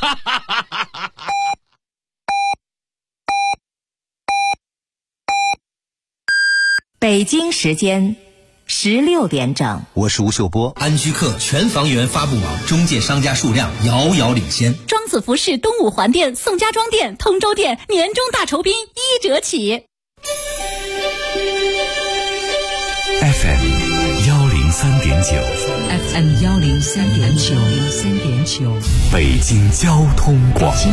北京时间16点整， 我是吴秀波。 安居客全房源发布网中介商家数量遥遥领先。 庄子服饰东五环店、宋家庄店、通州店年终大酬宾1折起。 FM 103.9， 北京交通广播，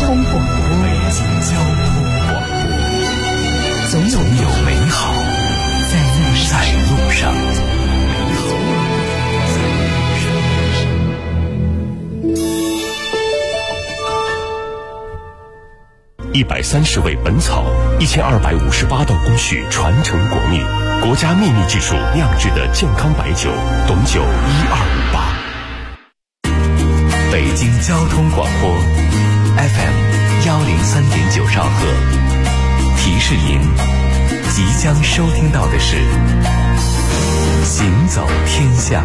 总有美好在路上。130味本草，1258道工序传承国秘，国家秘密技术酿制的健康白酒，董酒1258。北京交通广播 FM 103.9兆赫，提示您即将收听到的是行走天下。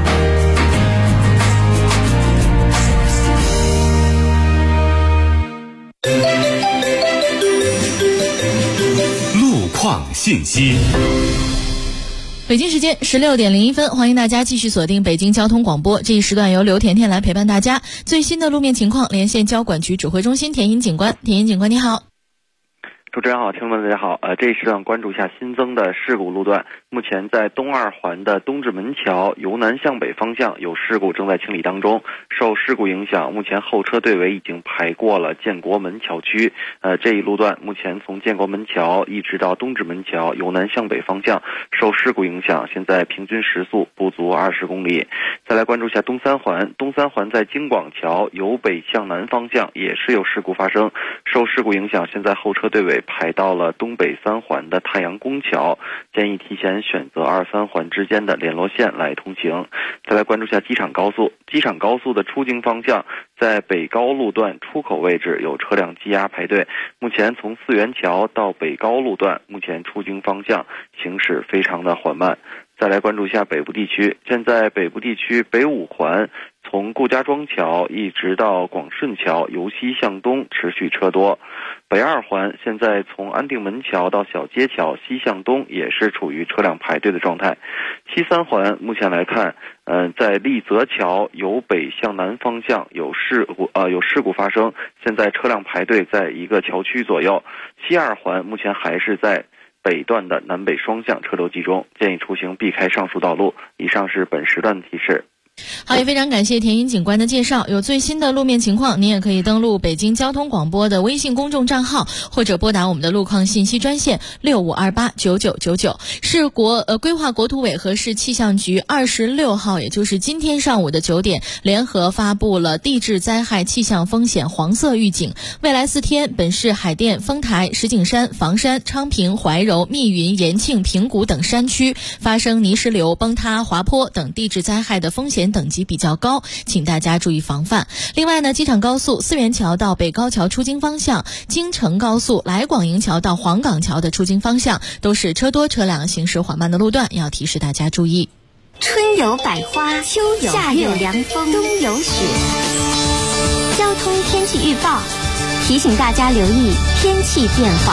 路况信息。 北京时间16点01分，欢迎大家继续锁定北京交通广播。这一时段由刘甜甜来陪伴大家。最新的路面情况，连线交管局指挥中心田英警官。田英警官你好。 主持人好，听众们大家好。这一时段关注一下新增的事故路段。目前在东二环的东直门桥由南向北方向有事故正在清理当中。受事故影响，目前后车队尾已经排过了建国门桥区。这一路段目前从建国门桥一直到东直门桥由南向北方向受事故影响，现在平均时速不足20公里。再来关注一下东三环，东三环在京广桥由北向南方向也是有事故发生，受事故影响，现在后车队尾排到了东北三环的太阳宫桥，建议提前选择2、3环之间的联络线来通行。再来关注一下机场高速，机场高速的出京方向在北高路段出口位置有车辆积压排队，目前从四元桥到北高路段目前出京方向行驶非常的缓慢。再来关注一下北部地区，现在北部地区北五环从顾家庄桥一直到广顺桥由西向东持续车多，北二环现在从安定门桥到小街桥西向东也是处于车辆排队的状态。西三环目前来看，在丽泽桥由北向南方向有事故发生，现在车辆排队在一个桥区左右。西二环目前还是在北段的南北双向车流集中，建议出行避开上述道路。以上是本时段的提示。 好，也非常感谢田英警官的介绍。有最新的路面情况，您也可以登录北京交通广播的微信公众账号，或者拨打我们的路况信息专线65289999。是规划国土委和市气象局26号，也就是今天上午的9点，联合发布了地质灾害气象风险黄色预警。未来4天，本市海淀、丰台、石景山、房山、昌平、怀柔、密云、延庆、平谷等山区发生泥石流、崩塌、滑坡等地质灾害的风险等级比较高，请大家注意防范。另外呢，机场高速四元桥到北高桥出京方向，京承高速来广营桥到黄岗桥的出京方向都是车多车辆行驶缓慢的路段，要提示大家注意。 春有百花，秋有夏有凉风，冬有雪。交通天气预报提醒大家留意天气变化。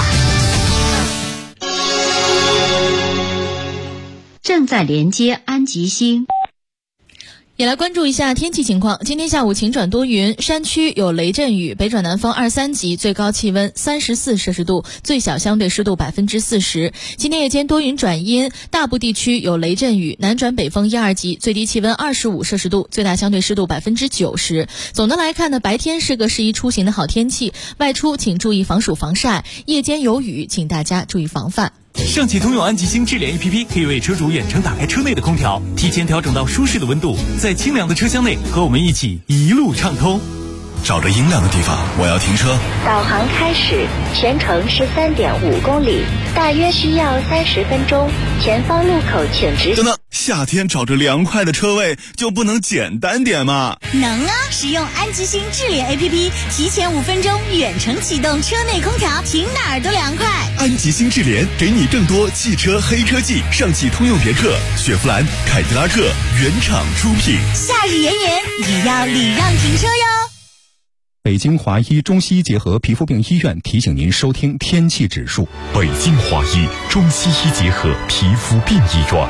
正在连接安吉星。 也来关注一下天气情况。今天下午晴转多云，山区有雷阵雨，北转南风2、3级，最高气温34摄氏度，最小相对湿度40%。今天夜间多云转阴，大部地区有雷阵雨，南转北风1、2级，最低气温25摄氏度，最大相对湿度90%。总的来看呢，白天是个适宜出行的好天气，外出请注意防暑防晒，夜间有雨，请大家注意防范。 上汽通用安吉星智联 APP 可以为车主远程打开车内的空调，提前调整到舒适的温度，在清凉的车厢内和我们一起一路畅通。找着阴凉的地方，我要停车。 导航开始，全程13.5公里，大约需要30分钟。前方路口请直行。 等等，夏天找着凉快的车位就不能简单点吗？ 能啊！使用安吉星智联 APP， 提前5分钟远程启动车内空调，停哪儿都凉快。 安吉星智联给你更多汽车黑科技，上汽通用别克、雪佛兰、凯迪拉克原厂出品。 夏日炎炎，也要礼让停车哟。 北京华医中西医结合皮肤病医院提醒您收听天气指数。 北京华医中西医结合皮肤病医院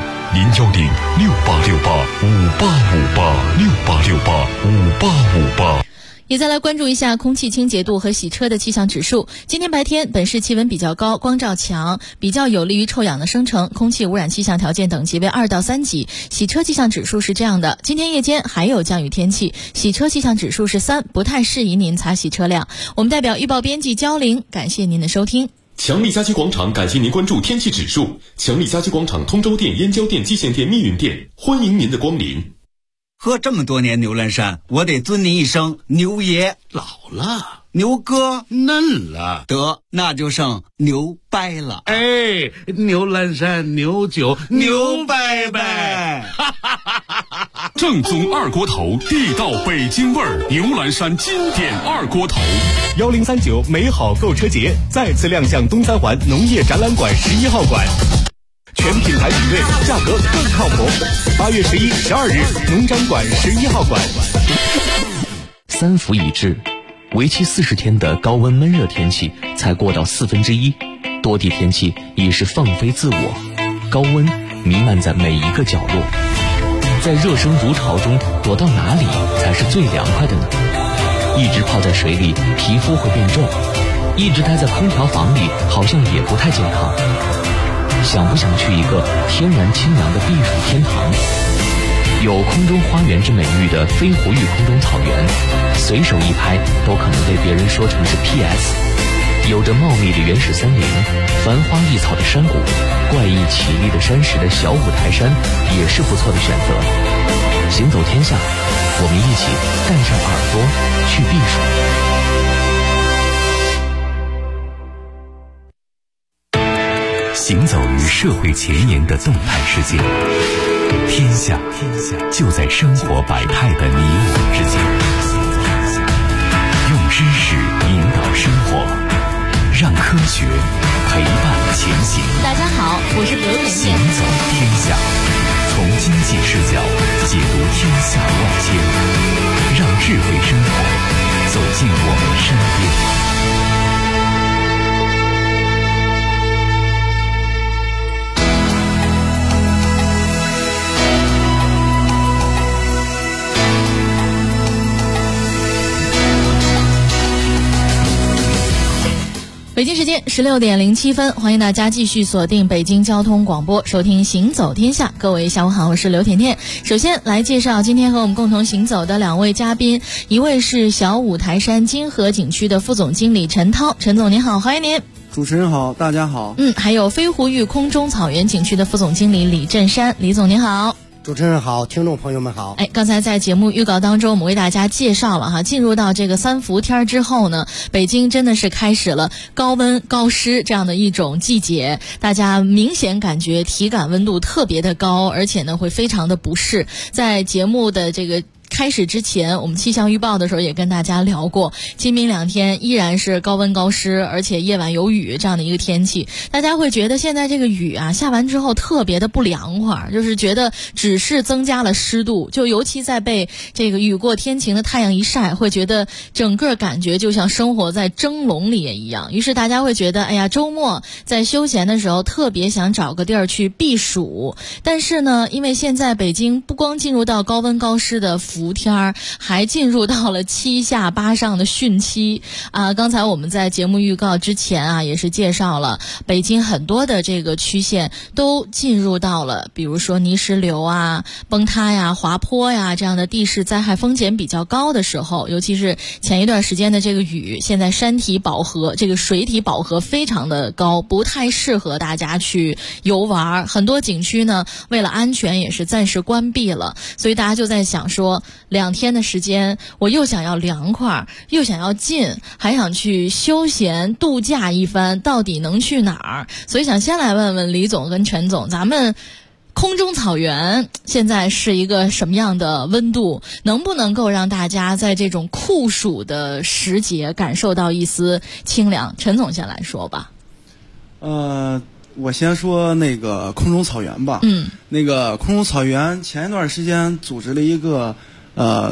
，0106868585868685858。 也再来关注一下空气清洁度和洗车的气象指数。今天白天本市气温比较高，光照强，比较有利于臭氧的生成，空气污染气象条件等级为2到3级。洗车气象指数是这样的：今天夜间还有降雨天气，洗车气象指数是3，不太适宜您擦洗车辆。我们代表预报编辑焦玲，感谢您的收听。 强力家居广场感谢您关注天气指数。强力家居广场通州店、燕郊店、蓟县店、密云店，欢迎您的光临。 喝这么多年牛栏山，我得尊您一声牛爷。 老了， 牛哥嫩了， 得那就剩牛掰了。 哎，牛栏山牛酒牛掰掰。 正宗二锅头，地道北京味儿，牛栏山经典二锅头。 1039美好购车节再次亮相东三环农业展览馆11号馆，全品牌比对，价格更靠谱。8月11、12日，农展馆11号馆。 3伏已至，为期40天的高温闷热天气才过到1/4，多地天气已是放飞自我，高温弥漫在每一个角落。在热声如潮中，躲到哪里才是最凉快的呢？一直泡在水里，皮肤会变皱；一直待在空调房里，好像也不太健康。想不想去一个天然清凉的避暑天堂？有空中花园之美誉的飞狐峪空中草原，随手一拍都可能被别人说成是 PS。有着茂密的原始森林、繁花异草的山谷、怪异绮丽的山石的小五台山也是不错的选择。行走天下，我们一起带上耳朵去避暑。行走于社会前沿的动态世界，天下就在生活百态的你我之间。用知识引导生活，让科学陪伴前行。 大家好，我是刘甜甜。 行走天下，从经济视角解读天下万千，让智慧生活走进我们身边。 北京时间16点07分，欢迎大家继续锁定北京交通广播，收听行走天下。各位下午好，我是刘甜甜。首先来介绍今天和我们共同行走的2位嘉宾，一位是小五台山金河景区的副总经理陈涛，陈总您好，欢迎您。 主持人好，大家好。 还有飞狐峪空中草原景区的副总经理李振山，李总您好。 主持人好，听众朋友们好。 刚才在节目预告当中，我们为大家介绍了进入到这个3伏天之后呢，北京真的是开始了高温高湿这样的一种季节，大家明显感觉体感温度特别的高，而且呢会非常的不适。在节目的这个开始之前，我们气象预报的时候也跟大家聊过，今明2天依然是高温高湿，而且夜晚有雨这样的一个天气。大家会觉得现在这个雨下完之后特别的不凉快，就是觉得只是增加了湿度，就尤其在被这个雨过天晴的太阳一晒，会觉得整个感觉就像生活在蒸笼里一样。于是大家会觉得，哎呀，周末在休闲的时候特别想找个地儿去避暑。但是呢，因为现在北京不光进入到高温高湿的伏天，还进入到了7下8上的汛期刚才我们在节目预告之前也是介绍了北京很多的这个区县都进入到了比如说泥石流崩塌滑坡这样的地势灾害风险比较高的时候，尤其是前一段时间的这个雨，现在山体饱和，这个水体饱和非常的高，不太适合大家去游玩。很多景区呢为了安全也是暂时关闭了，所以大家就在想说2天的时间，我又想要凉快，又想要近，还想去休闲度假一番，到底能去哪儿？所以想先来问问李总跟陈总，咱们空中草原现在是一个什么样的温度？能不能够让大家在这种酷暑的时节感受到一丝清凉？陈总先来说吧。 我先说那个空中草原吧。那个空中草原前一段时间组织了一个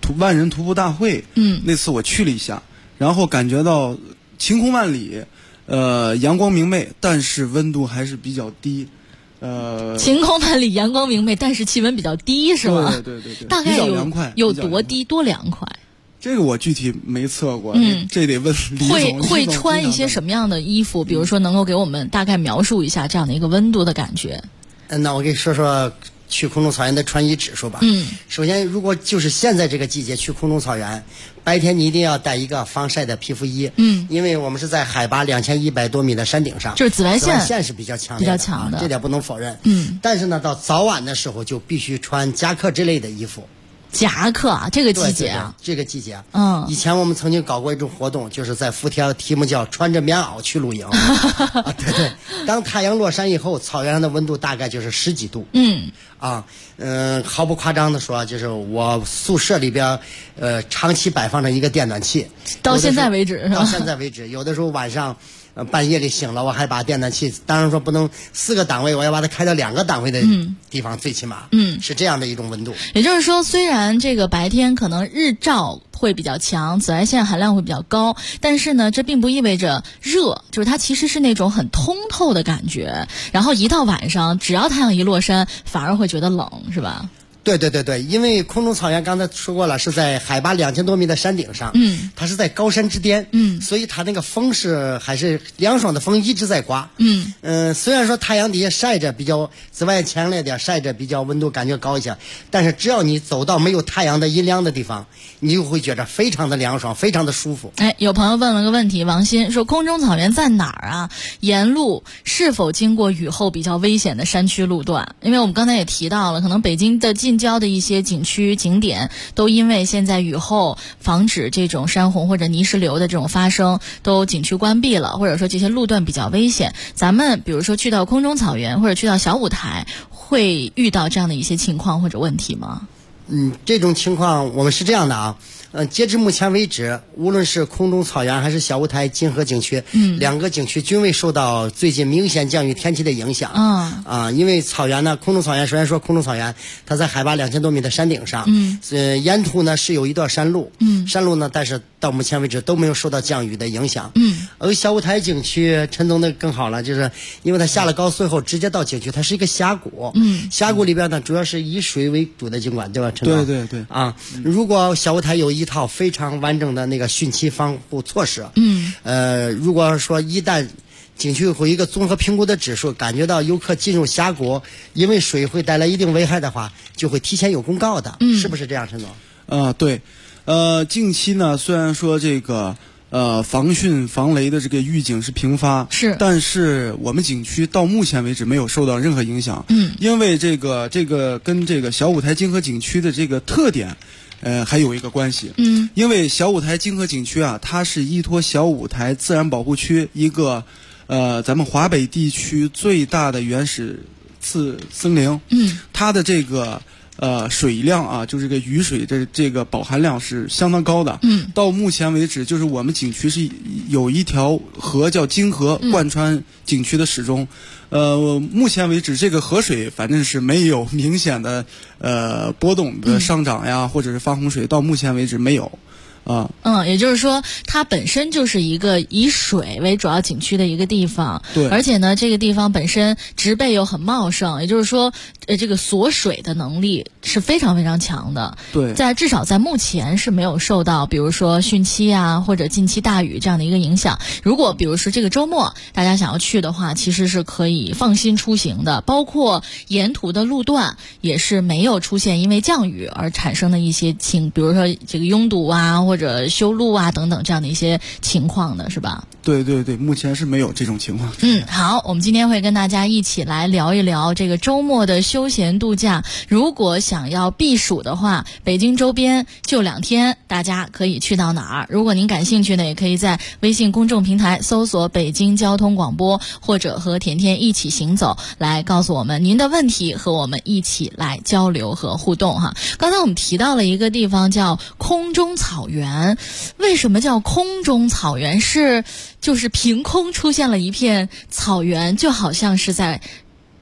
万人徒步大会，那次我去了一下，然后感觉到晴空万里，阳光明媚，但是温度还是比较低。 晴空万里，阳光明媚，但是气温比较低，是吗？ 对， 大概有多低，多凉快？ 这个我具体没测过，这得问李总。 会穿一些什么样的衣服？比如说，能够给我们大概描述一下这样的一个温度的感觉？ 那我给你说说去空中草原的穿衣指数吧。首先，如果就是现在这个季节去空中草原，白天你一定要带一个防晒的皮肤衣。因为我们是在海拔2100多米的山顶上， 就是紫外线是比较强烈的，这点不能否认。但是呢，到早晚的时候就必须穿夹克之类的衣服。 夹克啊，这个季节啊， 这个季节，以前我们曾经搞过一种活动，就是在福田，题目叫穿着棉袄去露营。对，当太阳落山以后，草原上的温度大概就是10几度。毫不夸张的说，就是我宿舍里边，长期摆放着一个电暖器， 到现在为止， 有的时候晚上。半夜里醒了，我还把电暖器，当然说不能4个档位，我要把它开到2个档位的地方，最起码，是这样的一种温度。 也就是说，虽然这个白天可能日照会比较强，紫外线含量会比较高，但是呢，这并不意味着热，就是它其实是那种很通透的感觉。然后一到晚上，只要太阳一落山，反而会觉得冷，是吧？ 对，因为空中草原刚才说过了，是在海拔2000多米的山顶上，它是在高山之巅，所以它那个风还是凉爽的风一直在刮，虽然说太阳底下晒着比较紫外强烈点，晒着比较温度感觉高一些，但是只要你走到没有太阳的阴凉的地方，你就会觉得非常的凉爽，非常的舒服。 有朋友问了个问题，王鑫说空中草原在哪儿啊？沿路是否经过雨后比较危险的山区路段？因为我们刚才也提到了，可能北京的近郊的一些景区景点都因为现在雨后防止这种山洪或者泥石流的这种发生，都景区关闭了，或者说这些路段比较危险。咱们比如说去到空中草原或者去到小舞台，会遇到这样的一些情况或者问题吗？ 这种情况我们是这样的啊。截至目前为止，无论是空中草原还是小舞台金河景区，2个景区均未受到最近明显降雨天气的影响。因为草原呢，空中草原虽然说空中草原它在海拔2000多米的山顶上，沿途呢是有一段山路，山路呢，但是到目前为止都没有受到降雨的影响。而小舞台景区陈总的更好了，就是因为它下了高速以后直接到景区，它是一个峡谷，峡谷里边呢主要是以水为主的景观，对吧，陈总？ 对如果小舞台有一套非常完整的那个汛期防护措施，如果说一旦景区会一个综合评估的指数，感觉到游客进入峡谷因为水会带来一定危害的话，就会提前有公告的，是不是这样，陈总？ 对，近期呢，虽然说这个防汛防雷的这个预警是频发，但是我们景区到目前为止没有受到任何影响。因为这个跟这个小舞台金河景区的这个特点还有一个关系。因为小舞台金河景区啊，它是依托小舞台自然保护区一个咱们华北地区最大的原始次森林。它的这个水量啊，就是这个雨水这个饱含量是相当高的。到目前为止，就是我们景区是有一条河叫金河贯穿景区的始终。目前为止，这个河水反正是没有明显的波动的上涨呀，或者是发洪水，到目前为止没有。 也就是说，它本身就是一个以水为主要景区的一个地方， 对， 而且呢，这个地方本身植被又很茂盛，也就是说，这个锁水的能力是非常非常强的。 对， 至少在目前是没有受到，比如说汛期啊或者近期大雨这样的一个影响。如果比如说这个周末大家想要去的话，其实是可以放心出行的，包括沿途的路段也是没有出现因为降雨而产生的一些比如说这个拥堵啊，或者修路啊等等这样的一些情况的，是吧？ 对，目前是没有这种情况。 好，我们今天会跟大家一起来聊一聊这个周末的休闲度假。如果想要避暑的话，北京周边就2天，大家可以去到哪儿？如果您感兴趣呢，也可以在微信公众平台搜索北京交通广播，或者和甜甜一起行走，来告诉我们您的问题，和我们一起来交流和互动哈。刚才我们提到了一个地方叫空中草原，为什么叫空中草原？就是凭空出现了一片草原，就好像是在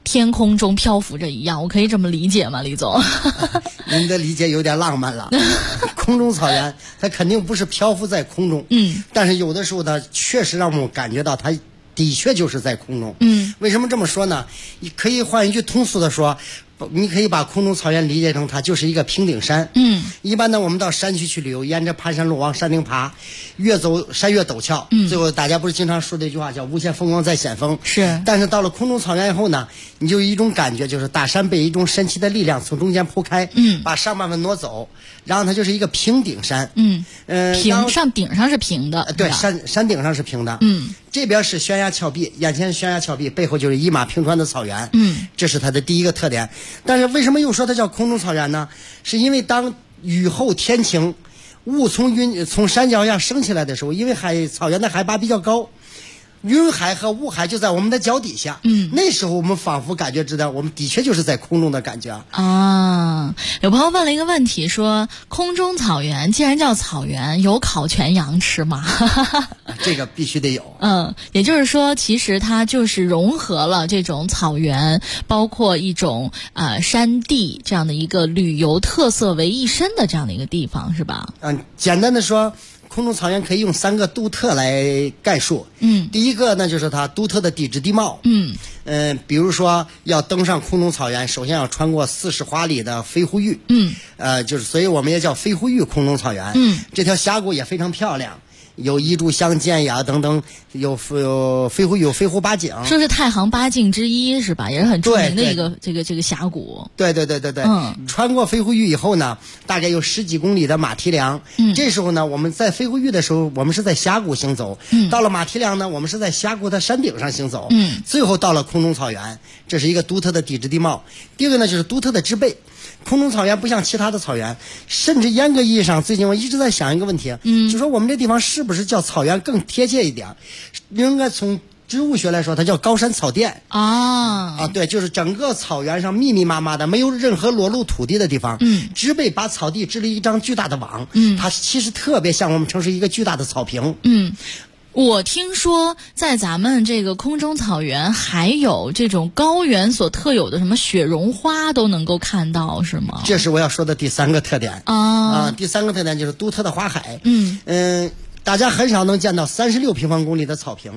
天空中漂浮着一样，我可以这么理解吗，李总？ 您的理解有点浪漫了。空中草原它肯定不是漂浮在空中，但是有的时候呢，确实让我们感觉到它的确就是在空中。为什么这么说呢？你可以换一句通俗的说，你可以把空中草原理解成它就是一个平顶山。一般呢，我们到山区去旅游，沿着盘山路往山顶爬，越走山越陡峭。最后大家不是经常说这句话叫无限风光在险峰。 是。 但是到了空中草原以后呢，你就有一种感觉，就是大山被一种神奇的力量从中间铺开，把上半部分挪走，然后它就是一个平顶山。 顶上是平的。 对，山顶上是平的。这边是悬崖峭壁，眼前悬崖峭壁，背后就是一马平川的草原。这是它的第一个特点。但是为什么又说它叫空中草原呢？是因为当雨后天晴，雾从山脚下升起来的时候，因为草原的海拔比较高，云海和雾海就在我们的脚底下。那时候我们仿佛感觉知道我们的确就是在空中的感觉啊。有朋友问了一个问题，说空中草原既然叫草原，有烤全羊吃吗？ 这个必须得有。 也就是说其实它就是融合了这种草原包括一种山地这样的一个旅游特色为一身的这样的一个地方，是吧？ 简单的说，空中草原可以用3个独特来概述。第一个呢，就是它独特的地质地貌。比如说要登上空中草原，首先要穿过40华里的飞狐峪。就是所以我们也叫飞狐峪空中草原。这条峡谷也非常漂亮，有一炷香剑呀等等，有飞狐有飞狐八景， 说是太行八境之一是吧？也是很著名的一个这个峡谷。 对。穿过飞狐峪以后呢，大概有10几公里的马蹄梁。这时候呢，我们在飞狐峪的时候，我们是在峡谷行走。到了马蹄梁呢，我们是在峡谷的山顶上行走。最后到了空中草原，这是一个独特的地质地貌。第二个呢，就是独特的植被。空中草原不像其他的草原，甚至严格意义上，最近我一直在想一个问题，就说我们这地方是不是叫草原更贴切一点？应该从植物学来说，它叫高山草甸。对，就是整个草原上密密麻麻的，没有任何裸露土地的地方。植被把草地织了一张巨大的网。它其实特别像我们城市一个巨大的草坪。 我听说在咱们这个空中草原还有这种高原所特有的什么雪绒花都能够看到，是吗？ 这是我要说的第3个特点。第3个特点就是独特的花海。大家很少能见到36平方公里的草坪。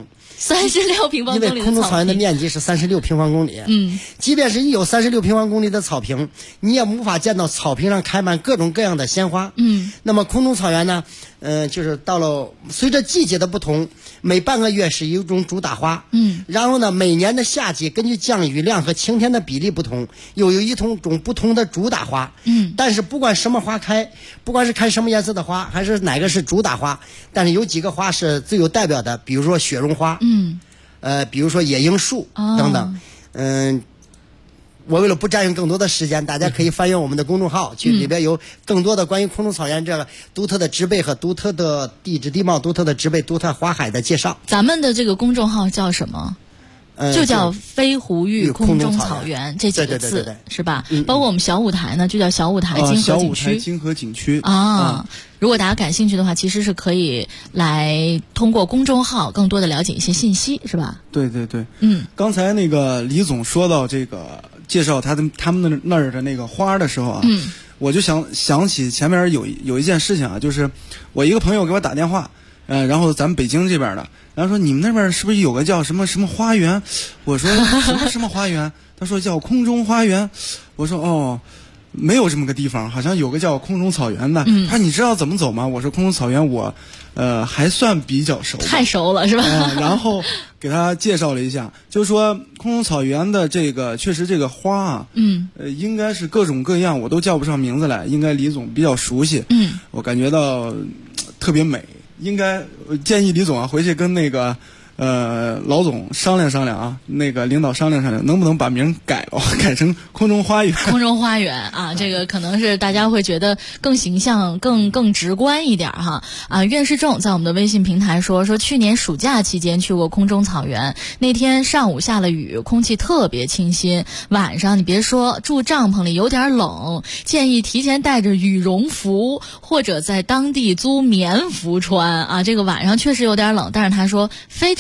36平方公里的草坪， 因为空中草原的面积是36平方公里。即便是你有36平方公里的草坪，你也无法见到草坪上开满各种各样的鲜花。那么空中草原呢，就是到了随着季节的不同，每半个月是一种主打花。然后呢，每年的夏季根据降雨量和晴天的比例不同，又有一种不同的主打花。但是不管什么花开，不管是开什么颜色的花，还是哪个是主打花，但是有几个花是最有代表的，比如说雪绒花。比如说野樱树等等。我为了不占用更多的时间，大家可以翻阅我们的公众号，去里边有更多的关于空中草原这个独特的植被和独特的地质地貌、独特的植被、独特花海的介绍。 咱们的这个公众号叫什么？就叫飞狐峪空中草原这几个字。 对是吧？包括我们小舞台呢，就叫小舞台金河景区。 金河景区如果大家感兴趣的话，其实是可以来通过公众号更多的了解一些信息，是吧？ 对。刚才那个李总说到这个介绍他们那儿的那个花的时候啊，我就想起前面有一件事情啊，就是我一个朋友给我打电话，然后咱们北京这边的，然后说你们那边是不是有个叫什么什么花园？我说什么花园？他说叫空中花园。我说没有这么个地方，好像有个叫空中草原的。他说你知道怎么走吗？我说空中草原我还算比较熟， 太熟了是吧？ 然后给他介绍了一下，就是说空中草原的这个确实这个花啊，应该是各种各样，我都叫不上名字来，应该李总比较熟悉。我感觉到特别美，应该建议李总啊回去跟那个老总商量商量啊，那个领导商量商量，能不能把名改了，改成空中花园。 空中花园啊，这个可能是大家会觉得更形象、更直观一点哈。苑世仲在我们的微信平台说去年暑假期间去过空中草原，那天上午下了雨，空气特别清新，晚上你别说住帐篷里有点冷，建议提前带着羽绒服或者在当地租棉服穿啊。这个晚上确实有点冷，但是他说非常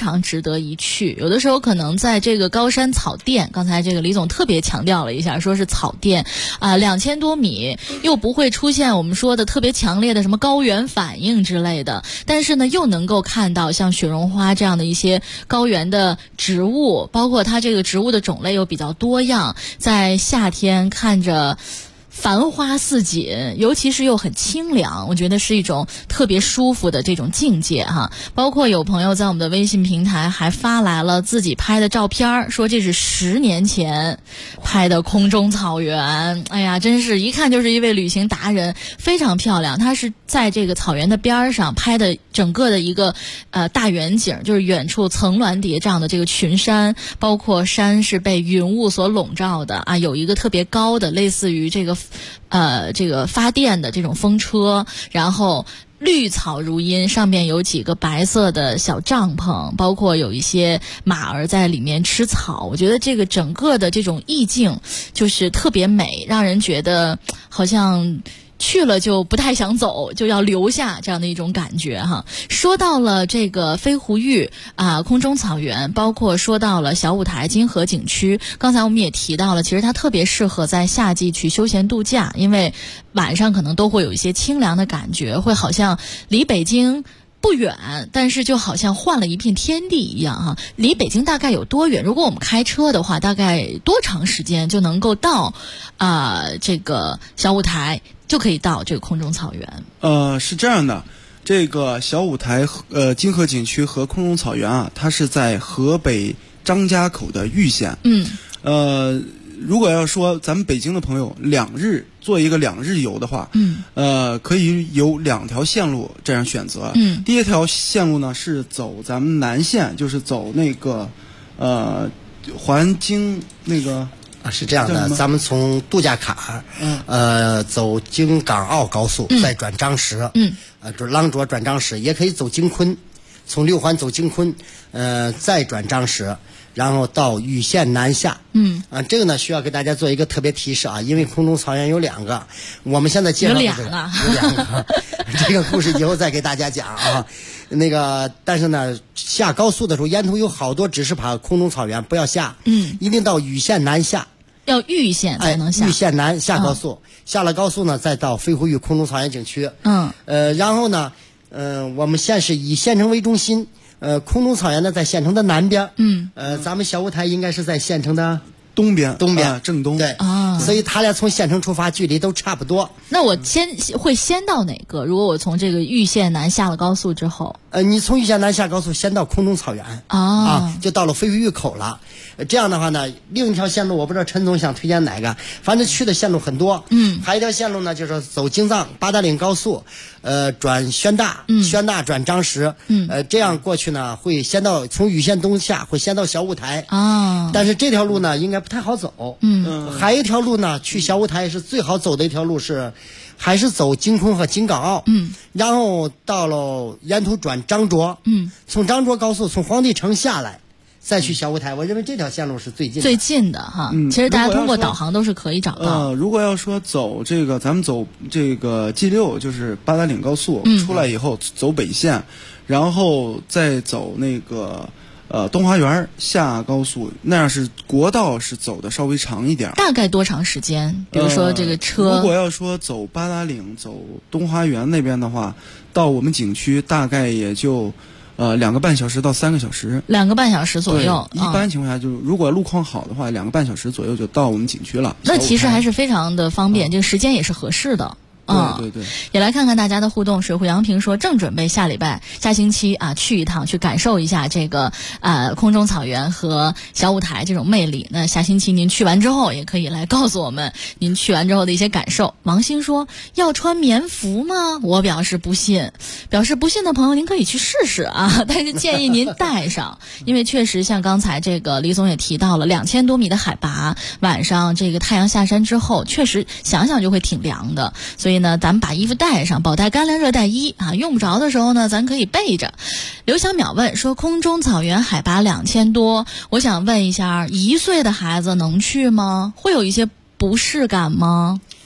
常值得一去。有的时候可能在这个高山草甸，刚才这个李总特别强调了一下，说是草甸，2000多米，又不会出现我们说的特别强烈的什么高原反应之类的，但是呢，又能够看到像雪绒花这样的一些高原的植物，包括它这个植物的种类又比较多样，在夏天看着繁花似锦，尤其是又很清凉，我觉得是一种特别舒服的这种境界哈。包括有朋友在我们的微信平台还发来了自己拍的照片，说这是10年前拍的空中草原，哎呀，真是一看就是一位旅行达人，非常漂亮。他是在这个草原的边上拍的整个的一个大远景，就是远处层峦叠嶂的这个群山，包括山是被云雾所笼罩的啊，有一个特别高的类似于这个发电的这种风车，然后绿草如茵，上面有几个白色的小帐篷，包括有一些马儿在里面吃草。我觉得这个整个的这种意境就是特别美，让人觉得好像去了就不太想走，就要留下这样的一种感觉哈。说到了这个飞狐峪空中草原，包括说到了小舞台金河景区，刚才我们也提到了，其实它特别适合在夏季去休闲度假，因为晚上可能都会有一些清凉的感觉，会好像离北京不远，但是就好像换了一片天地一样哈。离北京大概有多远？如果我们开车的话，大概多长时间就能够到这个小舞台，就可以到这个空中草原？ 是这样的，这个小舞台金河景区和空中草原啊，它是在河北张家口的玉县。如果要说咱们北京的朋友做一个2日游的话，可以有2条线路这样选择。第一条线路呢是走咱们南线，就是走那个环京那个。 是这样的，咱们从杜家坎走京港澳高速，再转张石，就是阆卓转张石，也可以走京昆，从六环走京昆，再转张石，然后到禹县南下。这个呢需要给大家做一个特别提示啊，因为空中草原有2个，我们现在介绍的有2个，这个故事以后再给大家讲啊。但是呢，下高速的时候，沿途有好多指示牌，空中草原不要下，一定到禹县南下。 要玉县才能下， 玉县南下高速，下了高速呢，再到飞狐峪空中草原景区。然后呢，我们县是以县城为中心，空中草原呢在县城的南边，咱们小舞台应该是在县城的东边，正东。对所以他俩从县城出发，距离都差不多。 那我会先到哪个？如果我从这个玉县南下了高速之后， 你从玉县南下高速，先到空中草原就到了飞狐峪口了。这样的话呢，另一条线路我不知道陈总想推荐哪个，反正去的线路很多。还有一条线路呢，就是走京藏八达岭高速，转宣大，宣大转张石，这样过去呢，会先从禹县东下，会先到小舞台但是这条路呢，应该不太好走。还有一条路呢，去小舞台是最好走的一条路还是走京昆和京港澳。然后到了沿途转张卓，从张卓高速从皇帝城下来，再去小舞台，我认为这条线路是最近的哈。其实大家通过导航都是可以找到。 如果要说咱们走这个 G6，就是八达岭高速，出来以后走北线，然后再走那个东华园下高速，那样是国道，是走的稍微长一点。 大概多长时间？比如说这个车， 如果要说走八达岭、走东华园那边的话，到我们景区大概也就2个半小时到3个小时，2 个半小时左右。 一般情况下，就是如果路况好的话，2个半小时左右就到我们景区了。 那其实还是非常的方便，这个时间也是合适的。 对， 也来看看大家的互动。水户洋平说，正准备下星期去一趟，去感受一下这个空中草原和小舞台这种魅力。那下星期您去完之后，也可以来告诉我们您去完之后的一些感受。王鑫说，要穿棉服吗？我表示不信的朋友，您可以去试试啊，但是建议您带上，因为确实像刚才这个李总也提到了，2000多米的海拔，晚上这个太阳下山之后，确实想想就会挺凉的，所以呢，咱们把衣服带上，保带干凉热带衣啊，用不着的时候呢，咱可以备着。刘小淼问说，空中草原海拔2000多，我想问一下，1岁的孩子能去吗？会有一些不适感吗？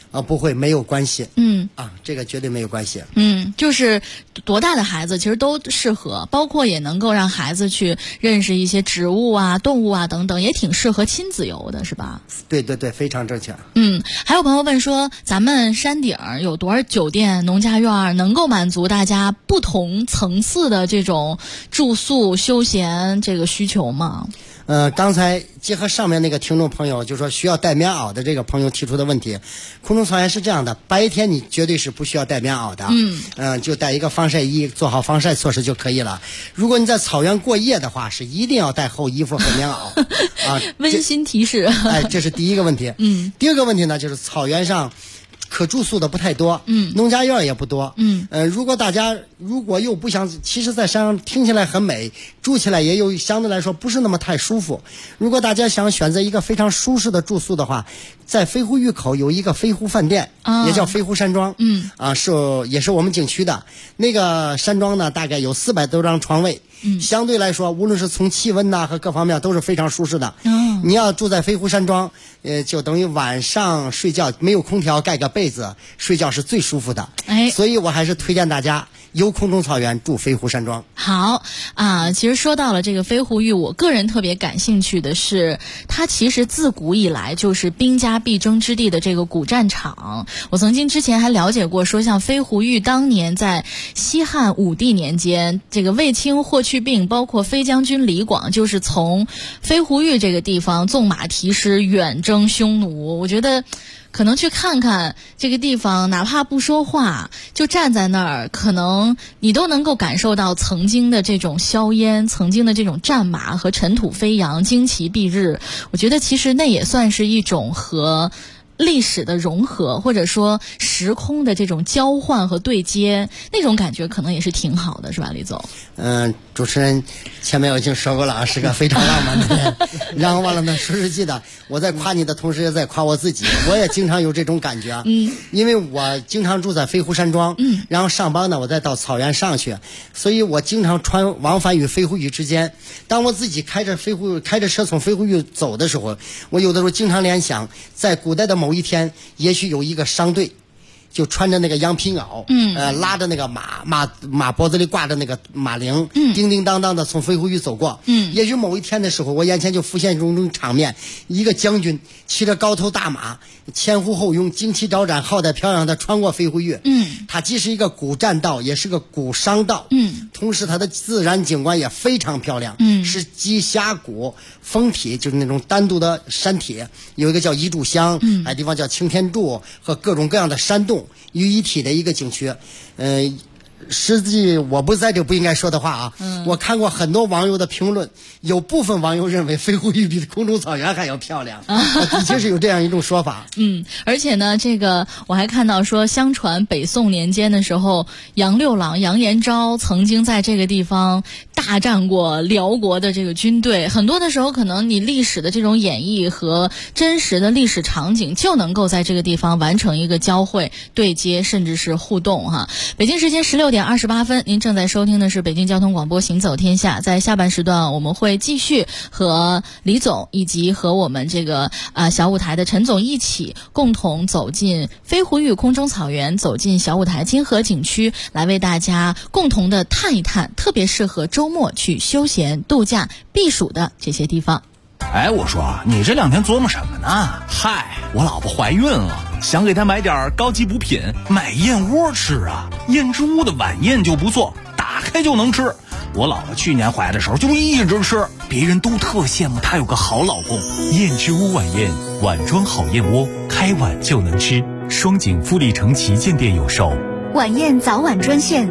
不会，没有关系。这个绝对没有关系。 就是多大的孩子其实都适合，包括也能够让孩子去认识一些植物啊、动物啊等等，也挺适合亲子游的，是吧？ 对对对，非常正确。 还有朋友问说，咱们山顶有多少酒店、农家院能够满足大家不同层次的这种住宿、休闲这个需求吗？ 刚才结合上面那个听众朋友就说需要带棉袄的这个朋友提出的问题，空中草原是这样的，白天你绝对是不需要带棉袄的，就带一个防晒衣，做好防晒措施就可以了。如果你在草原过夜的话，是一定要带厚衣服和棉袄啊。 温馨提示。 这是第一个问题。第二个问题呢，就是草原上可住宿的不太多，农家院也不多，如果大家又不想，其实在山上听起来很美，住起来也有相对来说不是那么太舒服。如果大家想选择一个非常舒适的住宿的话，在飞狐峪口有一个飞狐饭店，也叫飞狐山庄，也是我们景区的那个山庄呢，大概有400多张床位。相对来说，无论是从气温和各方面都是非常舒适的。你要住在飞狐山庄，就等于晚上睡觉没有空调，盖个被子睡觉是最舒服的。所以我还是推荐大家游空中草原，住飞狐山庄。 好其实说到了这个飞狐峪，我个人特别感兴趣的是，它其实自古以来就是兵家必争之地的这个古战场。我曾经之前还了解过，说像飞狐峪当年在西汉武帝年间，这个卫青、霍去病，包括飞将军李广，就是从飞狐峪这个地方纵马蹄师远征匈奴。我觉得可能去看看这个地方，哪怕不说话，就站在那儿，可能你都能够感受到曾经的这种硝烟，曾经的这种战马和尘土飞扬、旌旗蔽日。我觉得其实那也算是一种和历史的融合，或者说时空的这种交换和对接，那种感觉可能也是挺好的，是吧，李总？ 主持人前面我已经说过了，是个非常浪漫的人。然后完了呢，说实际的，我在夸你的同时也在夸我自己，我也经常有这种感觉。因为我经常住在飞狐山庄，然后上班呢，我再到草原上去，所以我经常往返于飞狐峪之间。当我自己开着车从飞狐峪走的时候，我有的时候经常联想，在古代的某一天，也许有一个商队，就穿着那个羊皮袄，拉着那个马脖子里挂着那个马铃，叮叮当当的从飞狐峪走过。也许某一天的时候，我眼前就浮现这种场面，一个将军骑着高头大马，前呼后拥，旌旗招展，浩带飘扬的穿过飞狐峪。它既是一个古栈道，也是个古商道。同时它的自然景观也非常漂亮。是集峡谷、峰体，就是那种单独的山体，有一个叫一炷香，还有地方叫擎天柱，和各种各样的山洞于一体的一个景区。实际我不在这不应该说的话啊。我看过很多网友的评论，有部分网友认为飞狐峪比空中草原还要漂亮，的确是有这样一种说法。 而且呢，这个我还看到说，相传北宋年间的时候，杨六郎杨延昭曾经在这个地方大战过辽国的这个军队。很多的时候，可能你历史的这种演绎和真实的历史场景就能够在这个地方完成一个交汇、对接，甚至是互动哈。北京时间16点28分，您正在收听的是北京交通广播行走天下。在下半时段，我们会继续和李总以及和我们这个小舞台的陈总一起，共同走进飞狐峪空中草原，走进小舞台金河景区，来为大家共同的探一探特别适合周末去休闲度假避暑的这些地方。 我说你这2天琢磨什么呢？嗨，我老婆怀孕了，想给她买点高级补品，买燕窝吃啊。燕之屋的晚宴就不错，打开就能吃。我老婆去年怀的时候就一直吃，别人都特羡慕她有个好老公。 燕之屋晚宴，碗装好燕窝，开碗就能吃。双井富力城旗舰店有售。 晚宴早晚专线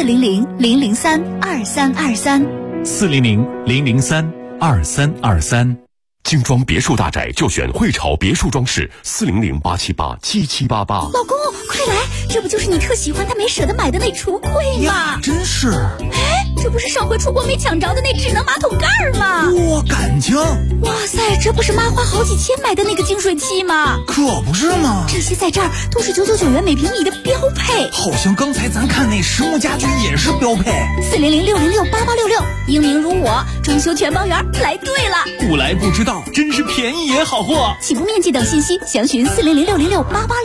400-003-2323 400-003-2323。 精装别墅大宅就选汇潮别墅装饰，400-878-7788。 老公，快来，这不就是你特喜欢但没舍得买的那橱柜吗？ 真是。 这不是上回出国没抢着的那智能马桶盖吗？ 哇，感情！ 哇塞，这不是妈花好几千买的那个净水器吗？ 可不是吗？ 这些在这儿都是999元每平米的标配。 好像刚才咱看那实木家居也是标配。 400-606-8866，英明如我，装修全包圆，来对了。 不来不知道，真是便宜也好货。 起步面积等信息详询400-606-8866。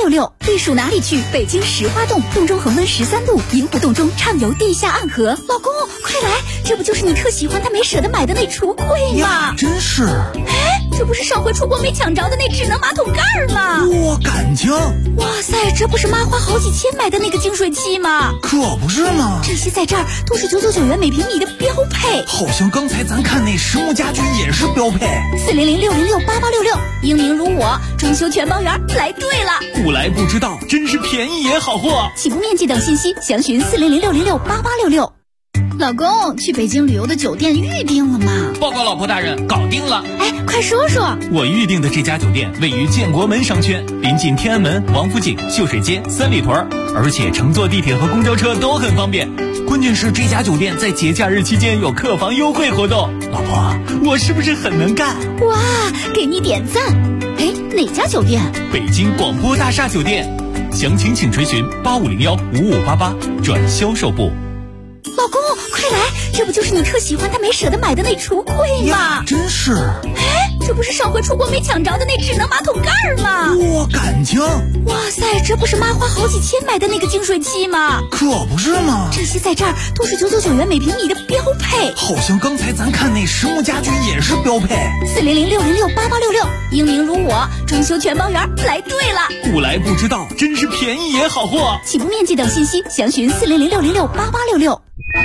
避暑哪里去？北京石花洞，洞中恒温13度，银湖洞中畅游地下暗河。老公，快来，这不就是你特喜欢但没舍得买的那橱柜吗？ 真是。 哎，这不是上回出国没抢着的那智能马桶盖吗？ 我感情。 哇塞，这不是妈花好几千买的那个净水器吗？ 可不是吗？ 这些在这儿都是999元每平米的标配。 好像刚才咱看那实木家居也是标配。 400-606-8866，英明如我，装修全包圆，来对了。 不来不知道，真是便宜也好货。 起步面积等信息详询400-606-8866。老公，去北京旅游的酒店预定了吗？ 报告老婆大人，搞定了。 哎，快说说。 我预定的这家酒店位于建国门商圈，临近天安门、王府井、秀水街、三里屯，而且乘坐地铁和公交车都很方便。关键是这家酒店在节假日期间有客房优惠活动。老婆，我是不是很能干？ 哇，给你点赞。哎，哪家酒店？ 北京广播大厦酒店。详情请垂询8501-5588转销售部。 老公，快来，这不就是你特喜欢但没舍得买的那橱柜吗？ 真是。 哎，这不是上回出国没抢着的那智能马桶盖吗？ 我感情。 哇塞，这不是妈花好几千买的那个净水器吗？ 可不是吗？ 这些在这儿都是999元每平米的标配。 好像刚才咱看那实木家居也是标配。 400-606-8866，英明如我，装修全包圆，来对了。 不来不知道，真是便宜也好货。 起步面积等信息详询400-606-8866。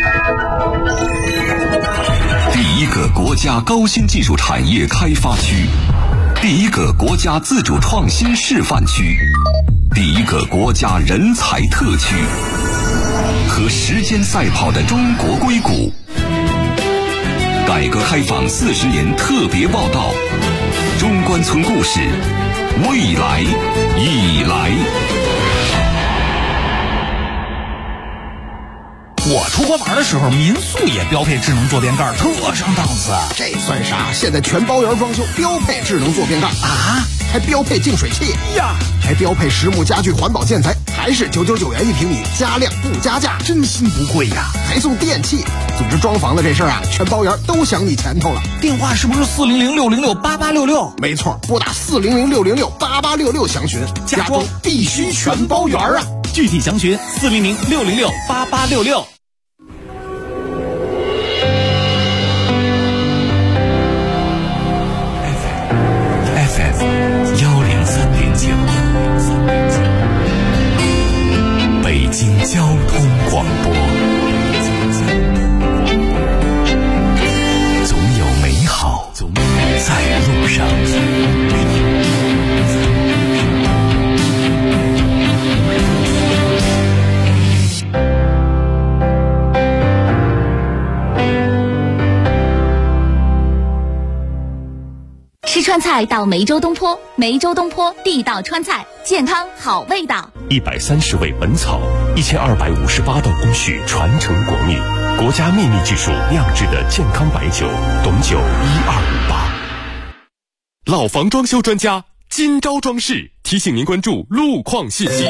第一个国家高新技术产业开发区，第一个国家自主创新示范区，第一个国家人才特区，和时间赛跑的中国硅谷。改革开放40年特别报道，中关村故事，未来已来。 我出国玩的时候，民宿也标配智能坐便盖，特上档次。 这算啥？现在全包圆装修，标配智能坐便盖啊， 还标配净水器呀， 还标配实木家具环保建材，还是999元1平米，加量不加价， 真心不贵呀。 还送电器，总之装潢的这事儿啊，全包圆都想你前头了。 电话是不是400-606-8866？ 没错，拨打400-606-8866详询，家装必须全包圆啊！ 具体详询400-606-8866。 北京交通广播，总有美好在路上。 吃川菜到梅州东坡，梅州东坡地道川菜，健康好味道。 130味本草，1258道工序传承国秘，国家秘密技术酿制的健康白酒，董酒1258。老房装修专家金招装饰提醒您关注路况信息。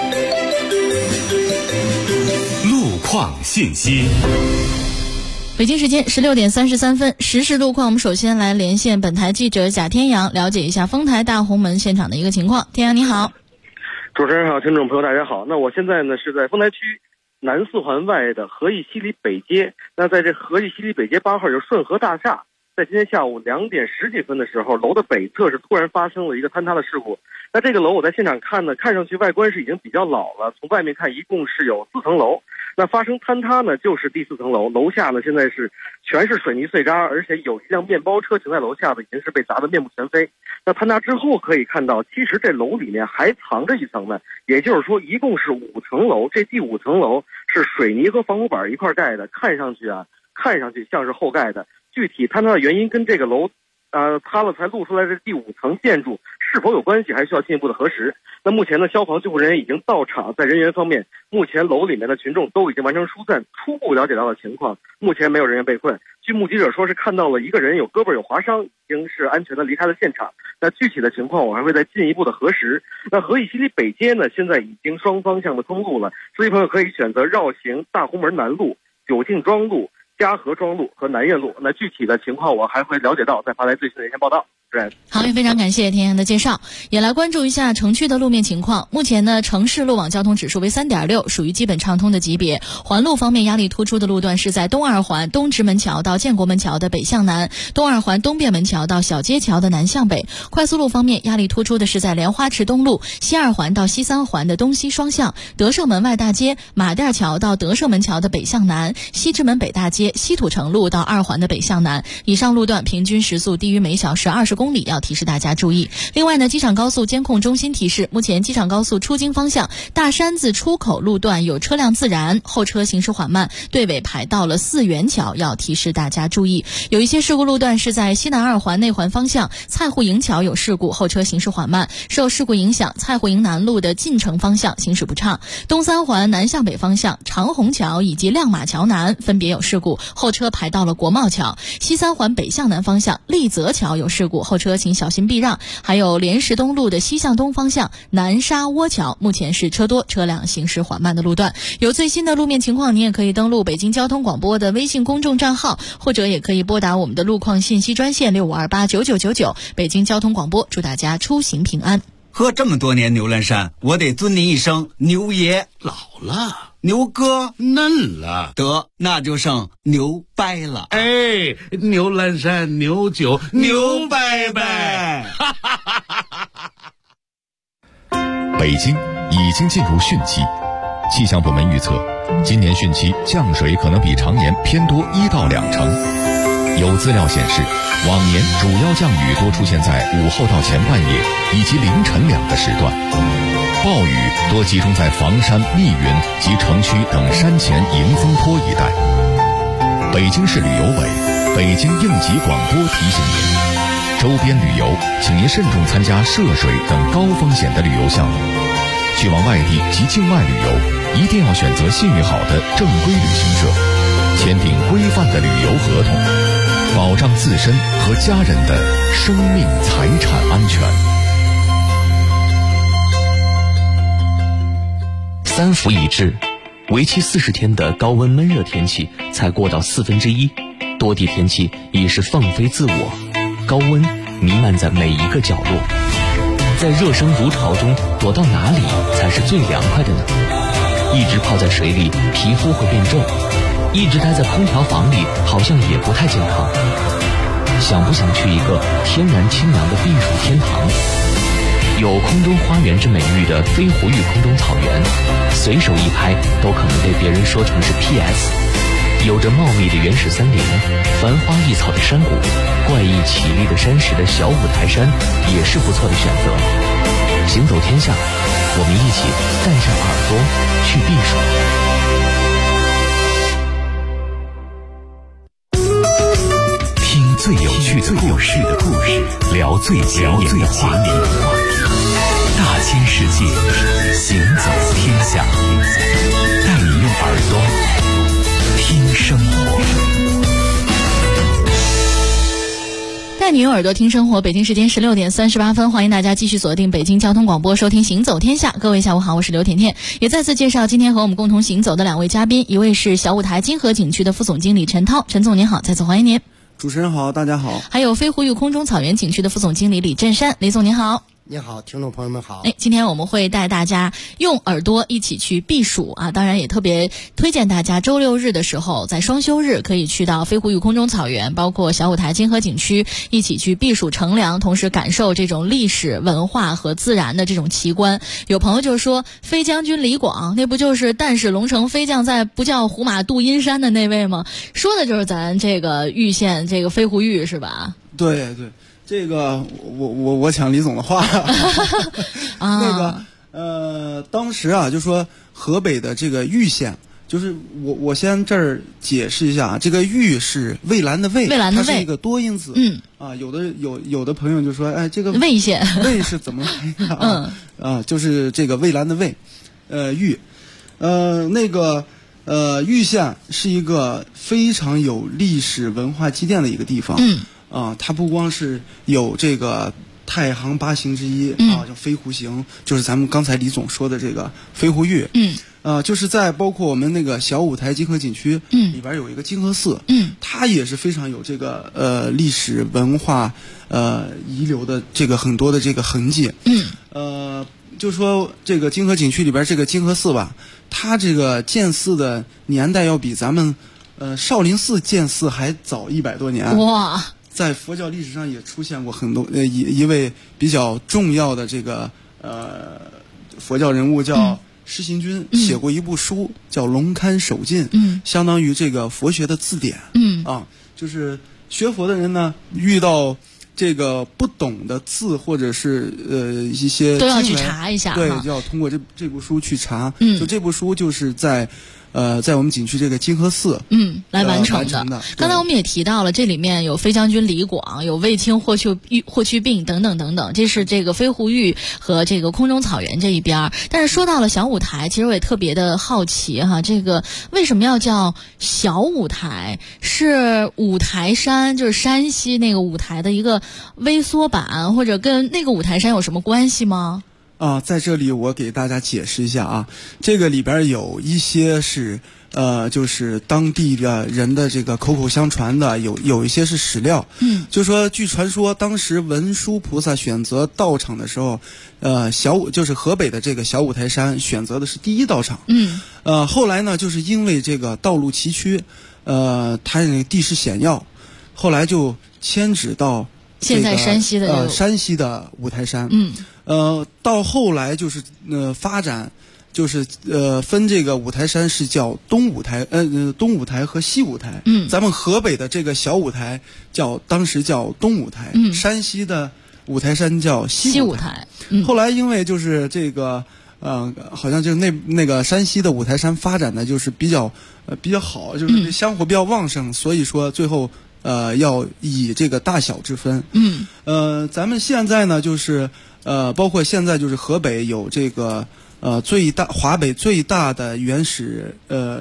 路况信息。 北京时间16点33分，实时路况。我们首先来连线本台记者贾天阳，了解一下丰台大红门现场的一个情况。天阳你好。 主持人好，听众朋友大家好。那我现在呢是在丰台区南四环外的和义西里北街。那在这和义西里北街8号有顺和大厦，在今天下午2点10几分的时候，楼的北侧是突然发生了一个坍塌的事故。那这个楼我在现场看呢，看上去外观是已经比较老了，从外面看一共是有4层楼。那发生坍塌呢，就是第4层楼，楼下呢现在是全是水泥碎渣，而且有一辆面包车停在楼下的已经是被砸得面目全非。那坍塌之后可以看到，其实这楼里面还藏着一层呢，也就是说一共是5层楼，这第5层楼是水泥和防火板一块盖的，看上去像是后盖的。具体坍塌的原因跟这个楼塌了才露出来的第5层建筑是否有关系，还需要进一步的核实。那目前呢，消防救护人员已经到场，在人员方面，目前楼里面的群众都已经完成疏散。初步了解到的情况，目前没有人员被困。据目击者说是看到了一个人有胳膊有划伤，已经是安全的离开了现场。那具体的情况我还会再进一步的核实。那和义西里北街呢，现在已经双方向的通路了，司机朋友可以选择绕行大红门南路、九敬庄路、嘉禾庄路和南苑路。那具体的情况我还会了解到，再发来最新的一线报道。 好，也非常感谢田阳的介绍。也来关注一下城区的路面情况。目前呢，城市路网交通指数为3.6，属于基本畅通的级别。环路方面，压力突出的路段是在东二环东直门桥到建国门桥的北向南，东二环东便门桥到小街桥的南向北。快速路方面，压力突出的是在莲花池东路西二环到西三环的东西双向，德胜门外大街马甸桥到德胜门桥的北向南，西直门北大街西土城路到二环的北向南。以上路段平均时速低于每小时20公里，要提示大家注意。另外呢，机场高速监控中心提示，目前机场高速出京方向大山子出口路段有车辆自燃，后车行驶缓慢，队尾排到了四元桥，要提示大家注意。有一些事故路段是在西南二环内环方向蔡户营桥有事故，后车行驶缓慢，受事故影响，蔡户营南路的进城方向行驶不畅。东三环南向北方向长虹桥以及亮马桥南分别有事故，后车排到了国贸桥。西三环北向南方向立泽桥有事故，后车请小心避让。还有莲石东路的西向东方向南沙窝桥，目前是车多车辆行驶缓慢的路段。有最新的路面情况，你也可以登录北京交通广播的微信公众账号，或者也可以拨打我们的路况信息专线65289999。北京交通广播祝大家出行平安。 喝这么多年牛栏山，我得尊您一声牛爷。 老了， 牛哥嫩了， 得那就剩牛掰了。 哎，牛栏山牛酒牛掰掰。 北京已经进入汛期，气象部门预测，今年汛期降水可能比常年偏多1到2成。有资料显示，往年主要降雨多出现在午后到前半夜以及凌晨2个时段，暴雨多集中在房山、密云及城区等山前迎风坡一带。北京市旅游委、北京应急广播提醒您，周边旅游请您慎重参加涉水等高风险的旅游项目。去往外地及境外旅游，一定要选择信誉好的正规旅行社，签订规范的旅游合同，保障自身和家人的生命财产安全。 3伏已至，为期40天的高温闷热天气才过到1/4，多地天气已是放飞自我，高温弥漫在每一个角落。在热声如潮中，躲到哪里才是最凉快的呢？一直泡在水里，皮肤会变皱；一直待在空调房里，好像也不太健康。想不想去一个天然清凉的避暑天堂？有空中花园之美誉的飞狐峪空中草原，随手一拍都可能被别人说成是 PS。有着茂密的原始森林、繁花异草的山谷、怪异绮丽的山石的小五台山也是不错的选择。行走天下，我们一起带上耳朵去避暑。听最有趣的故事，聊最前沿的话题。大千世界，行走天下，带你用耳朵听生活， 带你用耳朵听生活。北京时间16点38分，欢迎大家继续锁定北京交通广播，收听行走天下。各位下午好，我是刘甜甜。也再次介绍今天和我们共同行走的2位嘉宾，一位是小五台金河景区的副总经理陈涛，陈总您好，再次欢迎您。 主持人好，大家好。 还有飞狐峪空中草原景区的副总经理李振山，李总您好。 你好，听众朋友们好。 今天我们会带大家用耳朵一起去避暑啊！当然也特别推荐大家周6日的时候，在双休日可以去到飞狐峪空中草原，包括小五台金河景区，一起去避暑乘凉，同时感受这种历史文化和自然的这种奇观。有朋友就说，飞将军李广，那不就是但使龙城飞将在，不叫胡马度阴山的那位吗？说的就是咱这个玉县这个飞狐峪是吧？ 对对。这个我抢李总的话，那个当时啊，就说河北的这个玉县，就是我先这儿解释一下啊，这个玉是蔚蓝的蔚，它是一个多音字，有的朋友就说，哎，这个魏县魏是怎么来的就是这个蔚蓝的蔚，玉，那个玉县是一个非常有历史文化积淀的一个地方，它不光是有这个太行8行之一叫飞狐行，就是咱们刚才李总说的这个飞狐峪， 就是在包括我们那个小五台金河景区，里边有一个金河寺，它也是非常有这个历史文化遗留的这个很多的这个痕迹，就说这个金河景区里边这个金河寺吧，它这个建寺的年代要比咱们少林寺建寺还早100多年。 哇！ 在佛教历史上也出现过很多一位比较重要的这个佛教人物叫释行君，写过一部书叫《龙龛首进》，相当于这个佛学的字典。就是学佛的人呢，遇到这个不懂的字或者是一些都要去查一下， 对，就要通过这部书去查。就这部书就是在我们景区这个金河寺来完成的。刚才我们也提到了，这里面有飞将军李广，有卫青霍去病等等等等，这是这个飞狐峪和这个空中草原这一边。但是说到了小五台，其实我也特别的好奇哈，这个为什么要叫小五台？是五台山，就是山西那个五台的一个微缩版，或者跟那个五台山有什么关系吗？ 在这里我给大家解释一下啊，这个里边有一些是就是当地的人的这个口口相传的，有一些是史料。就说据传说，当时文殊菩萨选择道场的时候，就是河北的这个小五台山选择的是第一道场。后来呢，就是因为这个道路崎岖，它那个地势险要，后来就迁址到现在山西的山西的五台山。到后来就是发展，就是分这个五台山是叫东五台和西五台。咱们河北的这个小五台当时叫东五台，山西的五台山叫西五台。后来因为就是这个好像就是那个山西的五台山发展的就是比较好，就是香火比较旺盛，所以说最后要以这个大小之分。咱们现在呢就是包括现在就是河北有这个华北最大的原始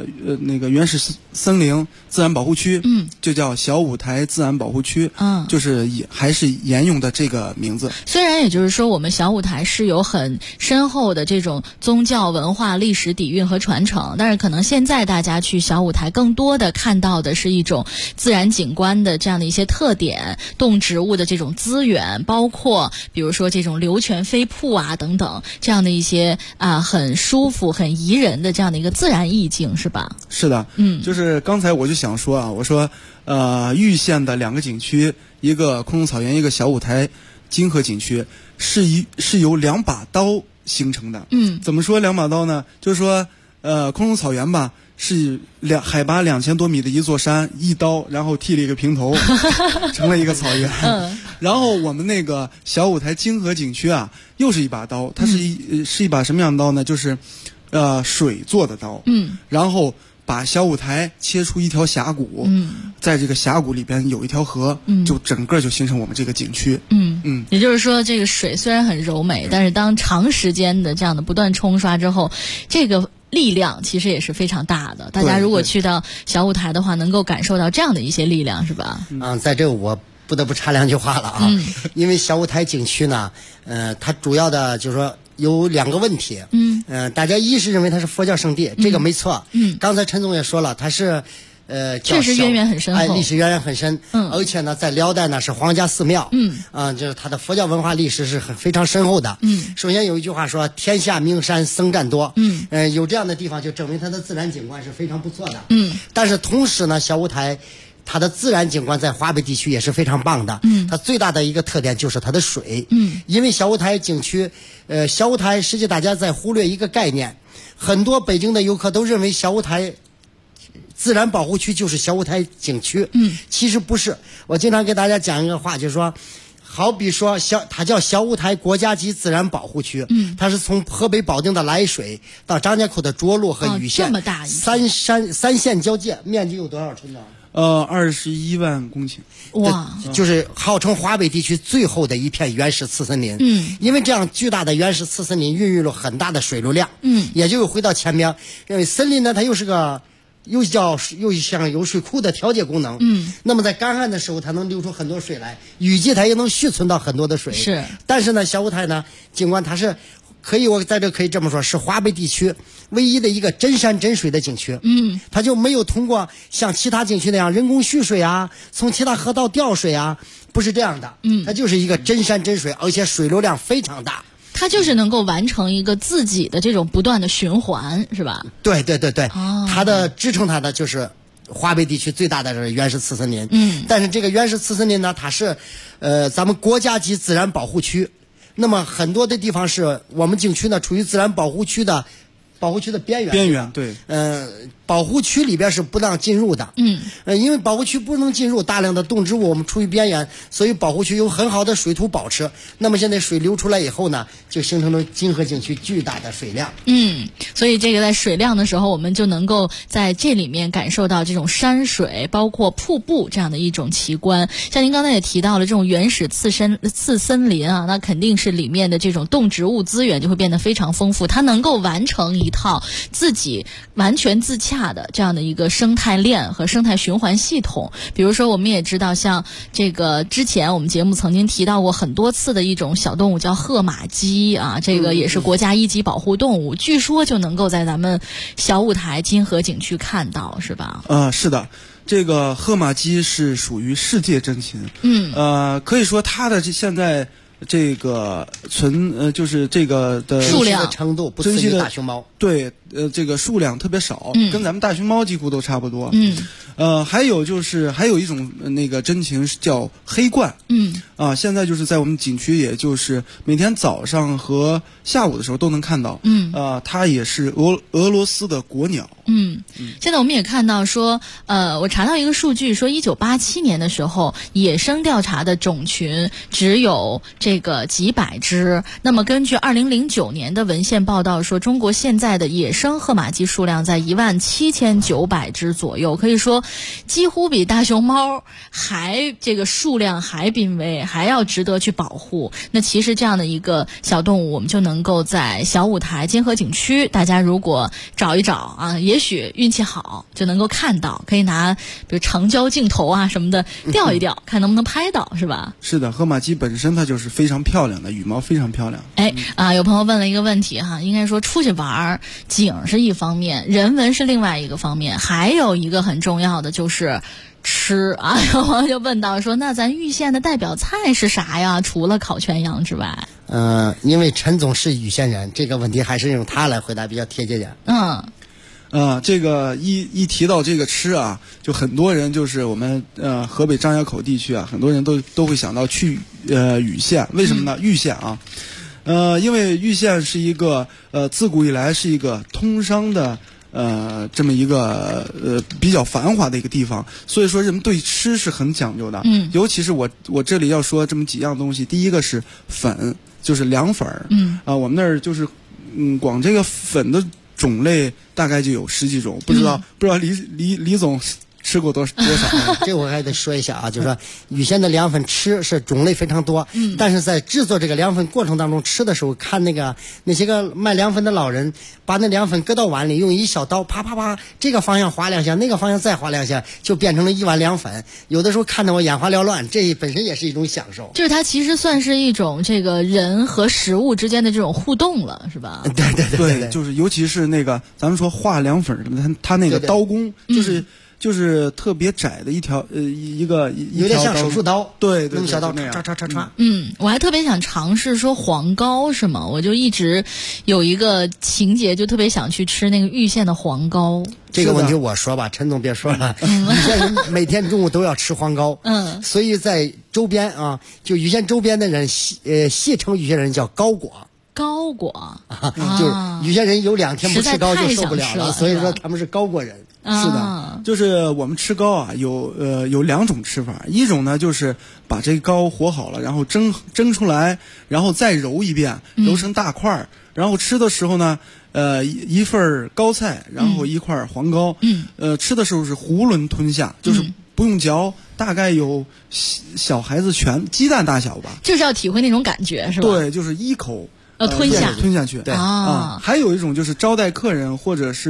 森林自然保护区，就叫小五台自然保护区，就是还是沿用的这个名字。 虽然也就是说我们小五台是有很深厚的这种宗教文化历史底蕴和传承，但是可能现在大家去小五台更多的看到的是一种自然景观的这样的一些特点，动植物的这种资源，包括比如说这种流泉飞瀑啊等等这样的一些很舒服很宜人的这样的一个自然意境，是吧？ 是的。就是刚才我就想说啊，我说玉县的2个景区，一个空中草原，一个小五台金河景区，是由2把刀形成的。怎么说2把刀呢？就是说空中草原吧，是海拔2000多米的一座山，一刀然后剃了一个平头成了一个草原。然后我们那个小五台金河景区啊，又是一把刀，它是一把什么样的刀呢？就是水做的刀。然后把小五台切出一条峡谷，在这个峡谷里边有一条河，就整个就形成我们这个景区。 也就是说，这个水虽然很柔美，但是当长时间的这样的不断冲刷之后，这个力量其实也是非常大的。大家如果去到小五台的话，能够感受到这样的一些力量，是吧？ 在这我不得不插2句话了啊，因为小五台景区呢，它主要的就是说有2个问题。大家一是认为它是佛教圣地，这个没错。刚才陈总也说了，它是确实渊源很深厚， 历史渊源很深。而且呢，在辽代呢是皇家寺庙。就是它的佛教文化历史是非常深厚的。首先有一句话说，天下名山僧占多。有这样的地方，就证明它的自然景观是非常不错的。但是同时呢，小五台它的自然景观在华北地区也是非常棒的。它最大的一个特点就是它的水。因为小五台景区，小五台实际大家在忽略一个概念，很多北京的游客都认为小五台自然保护区就是小五台景区。其实不是。我经常给大家讲一个话，就是说，好比说它叫小五台国家级自然保护区。它是从河北保定的涞水到张家口的涿鹿和禹县， 这么大三县交界，面积有多少，陈总 ？21万公顷。 哇，就是号称华北地区最厚的一片原始次森林。因为这样巨大的原始次森林孕育了很大的水流量。也就回到前面，因为森林呢，它又像有水库的调节功能。那么在干旱的时候，它能流出很多水来，雨季它也能蓄存到很多的水。但是呢，小五台呢，尽管它是我在这可以这么说，是华北地区唯一的一个真山真水的景区。它就没有通过像其他景区那样人工蓄水啊，从其他河道调水啊，不是这样的。它就是一个真山真水，而且水流量非常大。 它就是能够完成一个自己的这种不断的循环，是吧？ 对，它的支撑它的就是华北地区最大的这原始次森林。但是这个原始次森林呢，它是咱们国家级自然保护区。那么很多的地方是我们景区呢处于自然保护区的边缘。 对。 保护区里边是不让进入的。因为保护区不能进入，大量的动植物我们处于边缘，所以保护区有很好的水土保持。那么现在水流出来以后呢，就形成了金河景区巨大的水量。 所以这个在水量的时候，我们就能够在这里面感受到这种山水，包括瀑布这样的一种奇观。像您刚才也提到了这种原始次森林啊，那肯定是里面的这种动植物资源就会变得非常丰富，它能够完成一套自己完全自洽的这样的一个生态链和生态循环系统。比如说我们也知道，像这个之前我们节目曾经提到过很多次的一种小动物叫褐马鸡啊，这个也是国家1级保护动物，据说就能够在咱们小舞台金河景区看到，是吧？ 是的，这个褐马鸡是属于世界珍禽。可以说它的现在这个就是这个的数量的程度不次于大熊猫。 对，这个数量特别少，跟咱们大熊猫几乎都差不多。还有一种那个珍禽叫黑鹳。现在就是在我们景区，也就是每天早上和下午的时候都能看到。它也是俄罗斯的国鸟。 现在我们也看到说，我查到一个数据说，1987年的时候，野生调查的种群只有这个几百只。那么根据2009年的文献报道说，中国现在的野生褐马鸡数量在17900只左右，可以说几乎比大熊猫这个数量还濒危，还要值得去保护。那其实这样的一个小动物，我们就能够在小舞台金河景区，大家如果找一找啊，也许运气好就能够看到，可以拿比如长焦镜头啊什么的调一调，看能不能拍到，是吧？ 是的，褐马鸡本身它就是非常漂亮的，羽毛非常漂亮。 有朋友问了一个问题哈，应该说出去玩景是一方面，人文是另外一个方面，还有一个很重要的就是吃啊。有朋友就问到说，那咱玉县的代表菜是啥呀？除了烤全羊之外。 因为陈总是玉县人，这个问题还是用他来回答比较贴切点。 这个一提到这个吃啊，就很多人就是我们河北张家口地区啊，很多人都会想到去禹县。为什么呢？玉县啊，因为玉县是一个自古以来是一个通商的这么一个比较繁华的一个地方，所以说人们对吃是很讲究的。尤其是我这里要说这么几样东西，第一个是粉，就是凉粉。我们那儿就是光这个粉的种类大概就有10几种，不知道李总吃过多少？ 这我还得说一下啊，就是说禹县的凉粉吃是种类非常多，但是在制作这个凉粉过程当中，吃的时候看那些个卖凉粉的老人把那凉粉搁到碗里，用一小刀啪啪啪，这个方向划2下，那个方向再划2下，就变成了一碗凉粉。有的时候看得我眼花缭乱，这本身也是一种享受。 就是它其实算是一种这个人和食物之间的这种互动了，是吧？ 对，就是尤其是那个咱们说画凉粉什么的，它那个刀工就是特别窄的一条有点像手术刀， 对， 那么小刀唰。 我还特别想尝试说黄糕是吗？我就一直有一个情节，就特别想去吃那个玉县的黄糕。 这个问题我说吧，陈总别说了。禹县人每天中午都要吃黄糕，所以在周边啊，就禹县周边的人戏称禹县人叫糕果。 糕果就是禹县人有2天不吃糕就受不了了，所以说他们是糕果人。 是的，就是我们吃糕啊，有2种吃法，一种呢就是把这个糕和好了，然后蒸出来，然后再揉一遍，揉成大块儿，然后吃的时候呢，一份高菜，然后一块黄糕，吃的时候是囫囵吞下，就是不用嚼，大概有小孩子鸡蛋大小吧， 就是要体会那种感觉，是吧？ 对，就是一口吞下去。对还有一种就是招待客人或者是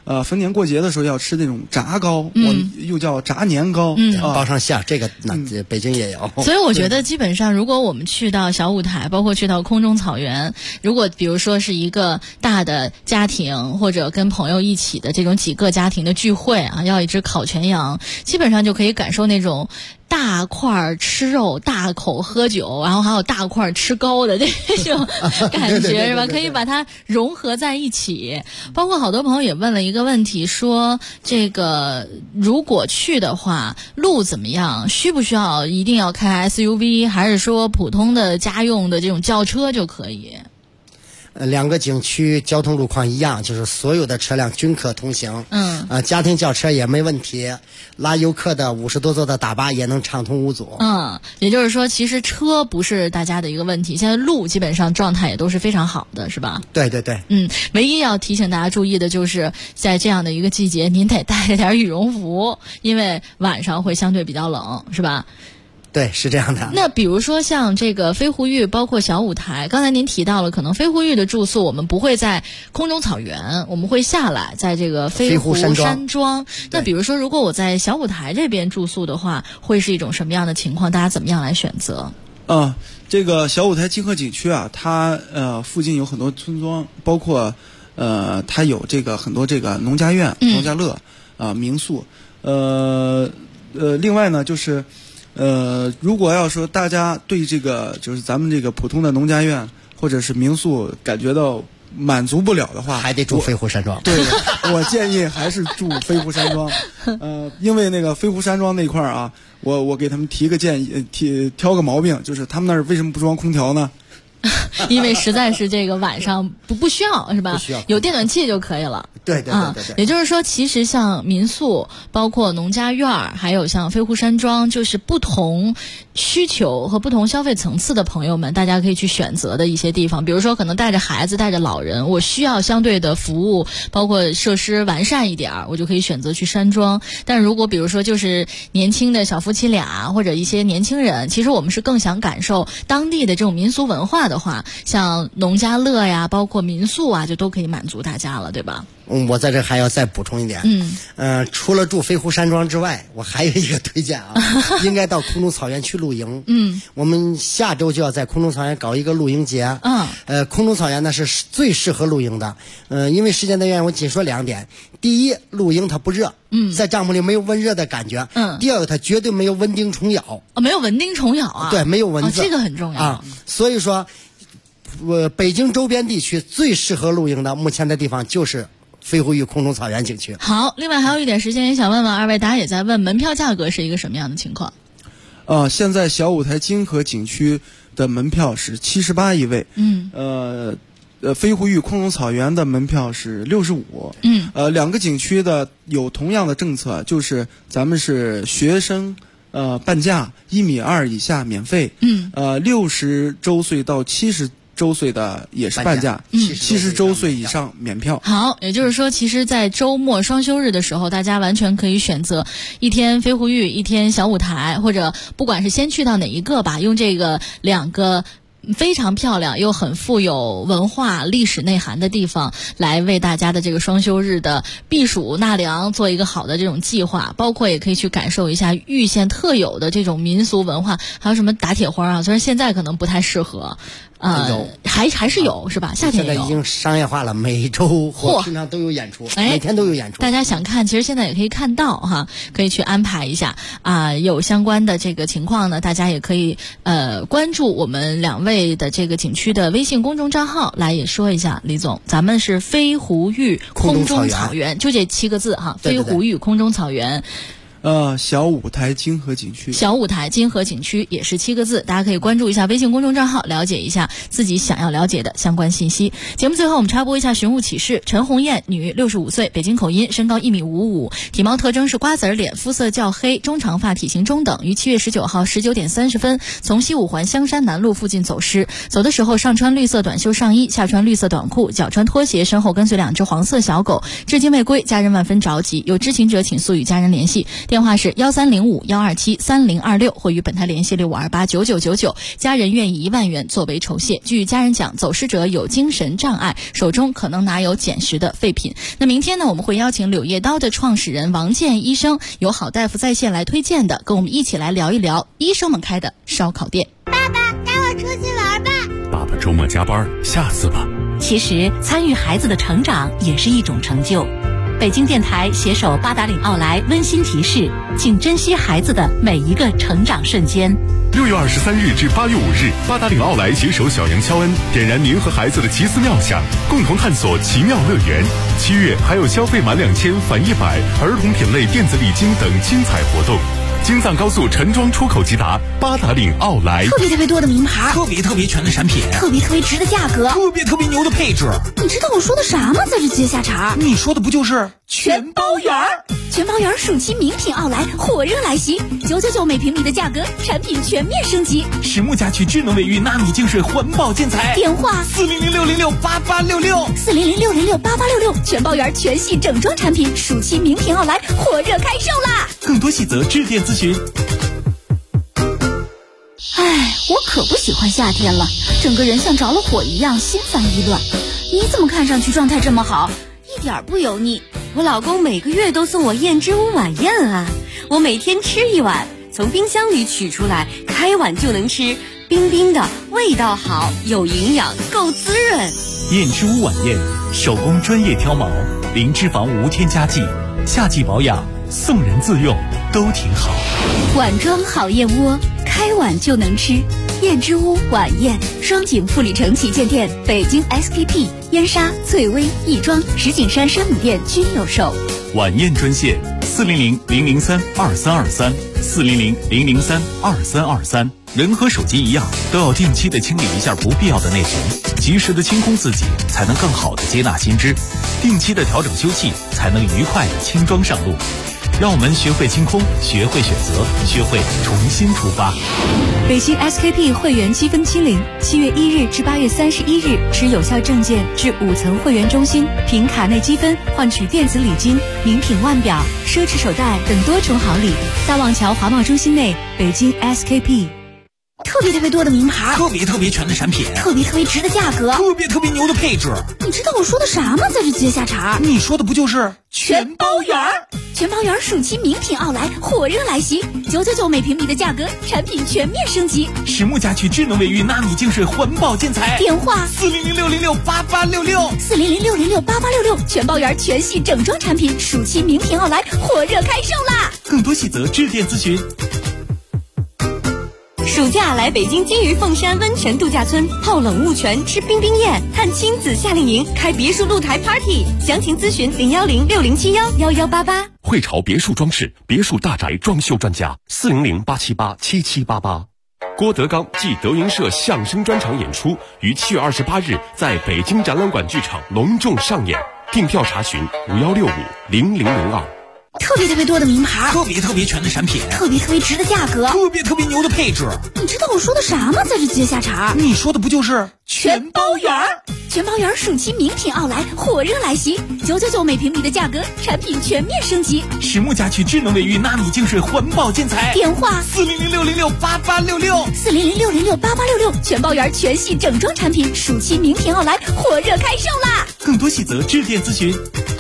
逢年过节的时候要吃那种炸糕，我们又叫炸年糕， 包上馅儿，这个北京也有。 所以我觉得基本上，如果我们去到小舞台，包括去到空中草原，如果比如说是一个大的家庭或者跟朋友一起的这种几个家庭的聚会啊，要一只烤全羊，基本上就可以感受那种大块吃肉、大口喝酒，然后还有大块吃糕的这种感觉，是吧？可以把它融合在一起。包括好多朋友也问了一个问题，说这个如果去的话，路怎么样？需不需要一定要开 SUV， 还是说普通的家用的这种轿车就可以？ 两个景区交通路况一样，就是所有的车辆均可通行。家庭轿车也没问题，拉游客的50多座的大巴也能畅通无阻。 也就是说，其实车不是大家的一个问题，现在路基本上状态也都是非常好的，是吧？ 对对对。 唯一要提醒大家注意的就是在这样的一个季节，您得带着点羽绒服，因为晚上会相对比较冷，是吧？ 对，是这样的。 那比如说像这个飞狐峪，包括小舞台，刚才您提到了，可能飞狐峪的住宿我们不会在空中草原，我们会下来在这个飞狐山庄。那比如说，如果我在小舞台这边住宿的话，会是一种什么样的情况？大家怎么样来选择？ 这个小舞台金河景区啊，它附近有很多村庄，包括它有这个很多这个农家院、农家乐民宿。另外呢，就是如果要说大家对这个就是咱们这个普通的农家院或者是民宿感觉到满足不了的话， 还得住飞狐山庄。 对，我建议还是住飞狐山庄。因为那个飞狐山庄那块儿啊，我给他们提个建议，挑个毛病，就是他们那儿为什么不装空调呢？ 因为实在是这个晚上不需要，是吧？ 不需要， 有电暖气就可以了。 对。 也就是说，其实像民宿、包括农家院儿，还有像飞狐山庄，就是不同需求和不同消费层次的朋友们，大家可以去选择的一些地方。比如说，可能带着孩子、带着老人，我需要相对的服务，包括设施完善一点，我就可以选择去山庄。但如果比如说就是年轻的小夫妻俩或者一些年轻人，其实我们是更想感受当地的这种民俗文化的话，像农家乐呀，包括民宿啊，就都可以满足大家了，对吧？ 我在这还要再补充一点。除了住飞狐山庄之外，我还有一个推荐啊，应该到空中草原去露营。我们下周就要在空中草原搞一个露营节。空中草原呢是最适合露营的。因为时间的原因，我仅说2点。第一，露营它不热，在帐篷里没有温热的感觉。第二个，它绝对没有蚊叮虫咬。 没有蚊叮虫咬啊？ 对，没有蚊子。 这个很重要啊。所以说，北京周边地区最适合露营的目前的地方就是飞狐峪空中草原景区。 好，另外还有一点时间也想问问二位，大家也在问门票价格是一个什么样的情况？ 现在小舞台金河景区的门票是78一位。飞狐峪空中草原的门票是65。两个景区的有同样的政策，就是咱们是学生半价，1.2米以下免费。60周岁到70周岁的也是半价，70周岁以上免票。 好，也就是说，其实，在周末双休日的时候，大家完全可以选择一天飞狐峪，一天小舞台，或者不管是先去到哪一个吧，用这个2个非常漂亮又很富有文化历史内涵的地方来为大家的这个双休日的避暑纳凉做一个好的这种计划，包括也可以去感受一下玉县特有的这种民俗文化，还有什么打铁花啊，虽然现在可能不太适合。还是有是吧？夏天也有。 现在已经商业化了，每周或平常都有演出，每天都有演出。 大家想看，其实现在也可以看到哈，可以去安排一下有相关的这个情况呢，大家也可以关注我们2位的这个景区的微信公众账号来也说一下。李总，咱们是飞狐峪空中草原，就这7个字哈，飞狐峪空中草原。 小舞台金河景区， 小舞台金河景区也是7个字，大家可以关注一下微信公众账号，了解一下自己想要了解的相关信息。节目最后我们插播一下寻物启事：陈红艳，女，65岁，北京口音，身高1.55米，体貌特征是瓜子脸，肤色较黑，中长发，体型中等，于7月19号19点30分从西五环香山南路附近走失。走的时候上穿绿色短袖上衣，下穿绿色短裤，脚穿拖鞋，身后跟随2只黄色小狗，至今未归，家人万分着急，有知情者请速与家人联系。 电话是1305-127-3026，或与本台联系6528-9999。家人愿以1万元作为酬谢。据家人讲，走失者有精神障碍，手中可能拿有捡拾的废品。那明天呢，我们会邀请柳叶刀的创始人王健医生，由好大夫在线来推荐的，跟我们一起来聊一聊医生们开的烧烤店。 爸爸，带我出去玩吧。 爸爸周末加班，下次吧。 其实参与孩子的成长也是一种成就。北京电台携手八达岭奥莱温馨提示，请珍惜孩子的每一个成长瞬间。 6月23日至8月5日，八达岭奥莱携手小杨肖恩，点燃您和孩子的奇思妙想，共同探索奇妙乐园。7月还有消费满2000返100，儿童品类电子礼金等精彩活动。京藏高速陈庄出口直达，八达岭奥莱。 特别多的名牌， 特别全的产品， 特别值的价格， 特别牛的配置。 你知道我说的啥吗？在这接下茬， 你说的不就是全包圆？全包圆暑期名品奥莱火热来袭，999每平米的价格，产品全面升级。 实木家居智能卫浴纳米净水环保建材， 电话 400-606-8866，400-606-8866， 全包圆全系整装产品，暑期名品奥莱火热开售啦！ 更多细则致电咨询。 我可不喜欢夏天了，整个人像着了火一样，心烦意乱。你怎么看上去状态这么好，一点不油腻？ 我老公每个月都送我燕之屋晚宴啊，我每天吃一碗，从冰箱里取出来，开碗就能吃，冰冰的，味道好，有营养，够滋润。 燕之屋晚宴，手工专业挑毛，零脂肪无添加剂，夏季保养，送人自用都挺好。 碗装好燕窝，开碗就能吃。燕之屋晚宴，双井富里城旗舰店、北京 SKP、燕莎、翠微、亦庄、石景山山姆店均有售。 晚宴专线400-003-2323，400-003-2323。人和手机一样，都要定期的清理一下不必要的内存，及时的清空自己，才能更好的接纳新知；定期的调整休憩，才能愉快的轻装上路。让我们学会清空，学会选择，学会重新出发。 北京 SKP 会员积分清零，7月1日至8月31日，持有效证件至5层会员中心，凭卡内积分换取电子礼金、名品腕表、奢侈手袋等多重好礼。大望桥华贸中心内，北京 SKP。特别多的名牌， 特别全的产品， 特别值的价格， 特别牛的配置。 你知道我说的啥吗？在这接下茬， 你说的不就是全包圆？全包圆暑期名品奥莱火热来袭，999每平米的价格，产品全面升级。 实木家居智能卫浴纳米净水环保建材， 电话 400-606-8866，400-606-8866， 全包圆全系整装产品，暑期名品奥莱火热开售啦！ 更多细则致电咨询。 暑假来北京金鱼凤山温泉度假村泡冷雾泉，吃冰冰宴，探亲子夏令营，开别墅露台 party， 详情咨询010-6071-1188。 汇潮别墅装饰，别墅大宅装修专家，400-878-7788。郭德纲暨德云社相声专场演出于7月28日在北京展览馆剧场隆重上演，订票查询5165-0002。 特别多的名牌， 特别全的产品， 特别值的价格， 特别牛的配置。 你知道我说的啥吗？在这接下茬， 你说的不就是全包圆？全包圆暑期名品奥莱火热来袭，999每平米的价格，产品全面升级。 实木家居智能卫浴纳米净水环保建材， 电话 400-606-8866，400-606-8866， 全包圆全系整装产品，暑期名品奥莱火热开售啦！ 更多细则致电咨询。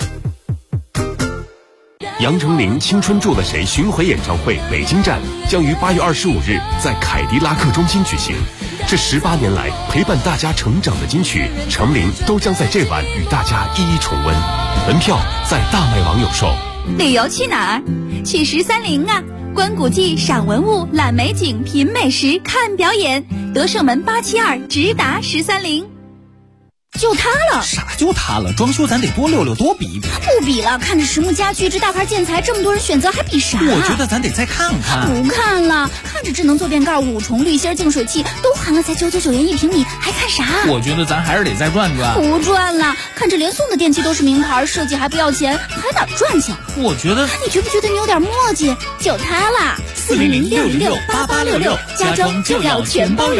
杨丞琳青春住了谁巡回演唱会北京站将于8月25日在凯迪拉克中心举行。这18年来陪伴大家成长的金曲，丞琳都将在这晚与大家一一重温。门票在大麦网有售。 旅游去哪儿？去13.0啊！观古迹、赏文物、览美景、品美食、看表演。德胜门872直达13.0。就它了？ 啥就它了？装修咱得多溜溜，多比一比。 不比了，看着实木家居这大牌建材，这么多人选择，还比啥？ 我觉得咱得再看看。 不看了，看着智能坐便盖、5重滤芯净水器都含了，才999元1平米，还看啥？ 我觉得咱还是得再转转。 不转了，看着连送的电器都是名牌，设计还不要钱，还哪赚钱？ 我觉得， 你觉不觉得你有点墨迹？就它啦，400-606-8866，家装就要全包圆。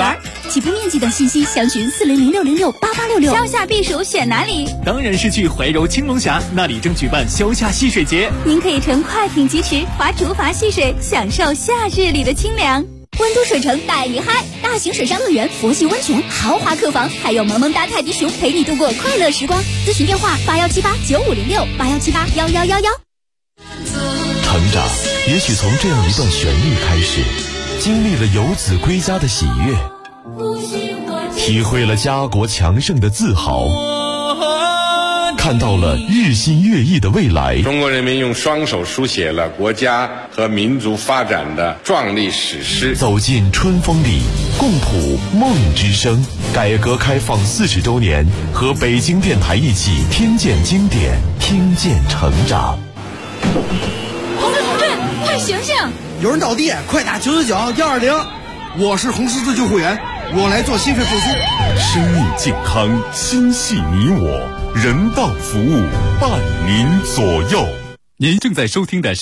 起步面积等信息详询400-606-8866。 消夏避暑选哪里？ 当然是去怀柔青龙峡，那里正举办消夏戏水节。 您可以乘快艇疾驰，划竹筏戏水，享受夏日里的清凉。温都水城带你嗨，大型水上乐园、佛系温泉、豪华客房，还有萌萌哒泰迪熊陪你度过快乐时光。咨询电话81789506，81781111。 成长也许从这样一段旋律开始，经历了游子归家的喜悦，体会了家国强盛的自豪，看到了日新月异的未来。 中国人民用双手书写了国家和民族发展的壮丽史诗。 走进春风里，共谱梦之声。改革开放40周年，和北京电台一起听见经典，听见成长。 同志，快醒醒！ 有人倒地，快打999-120。我是红十字救护员，我来做心肺复苏。 生命健康，心系你我，人道服务，伴您左右。您正在收听的是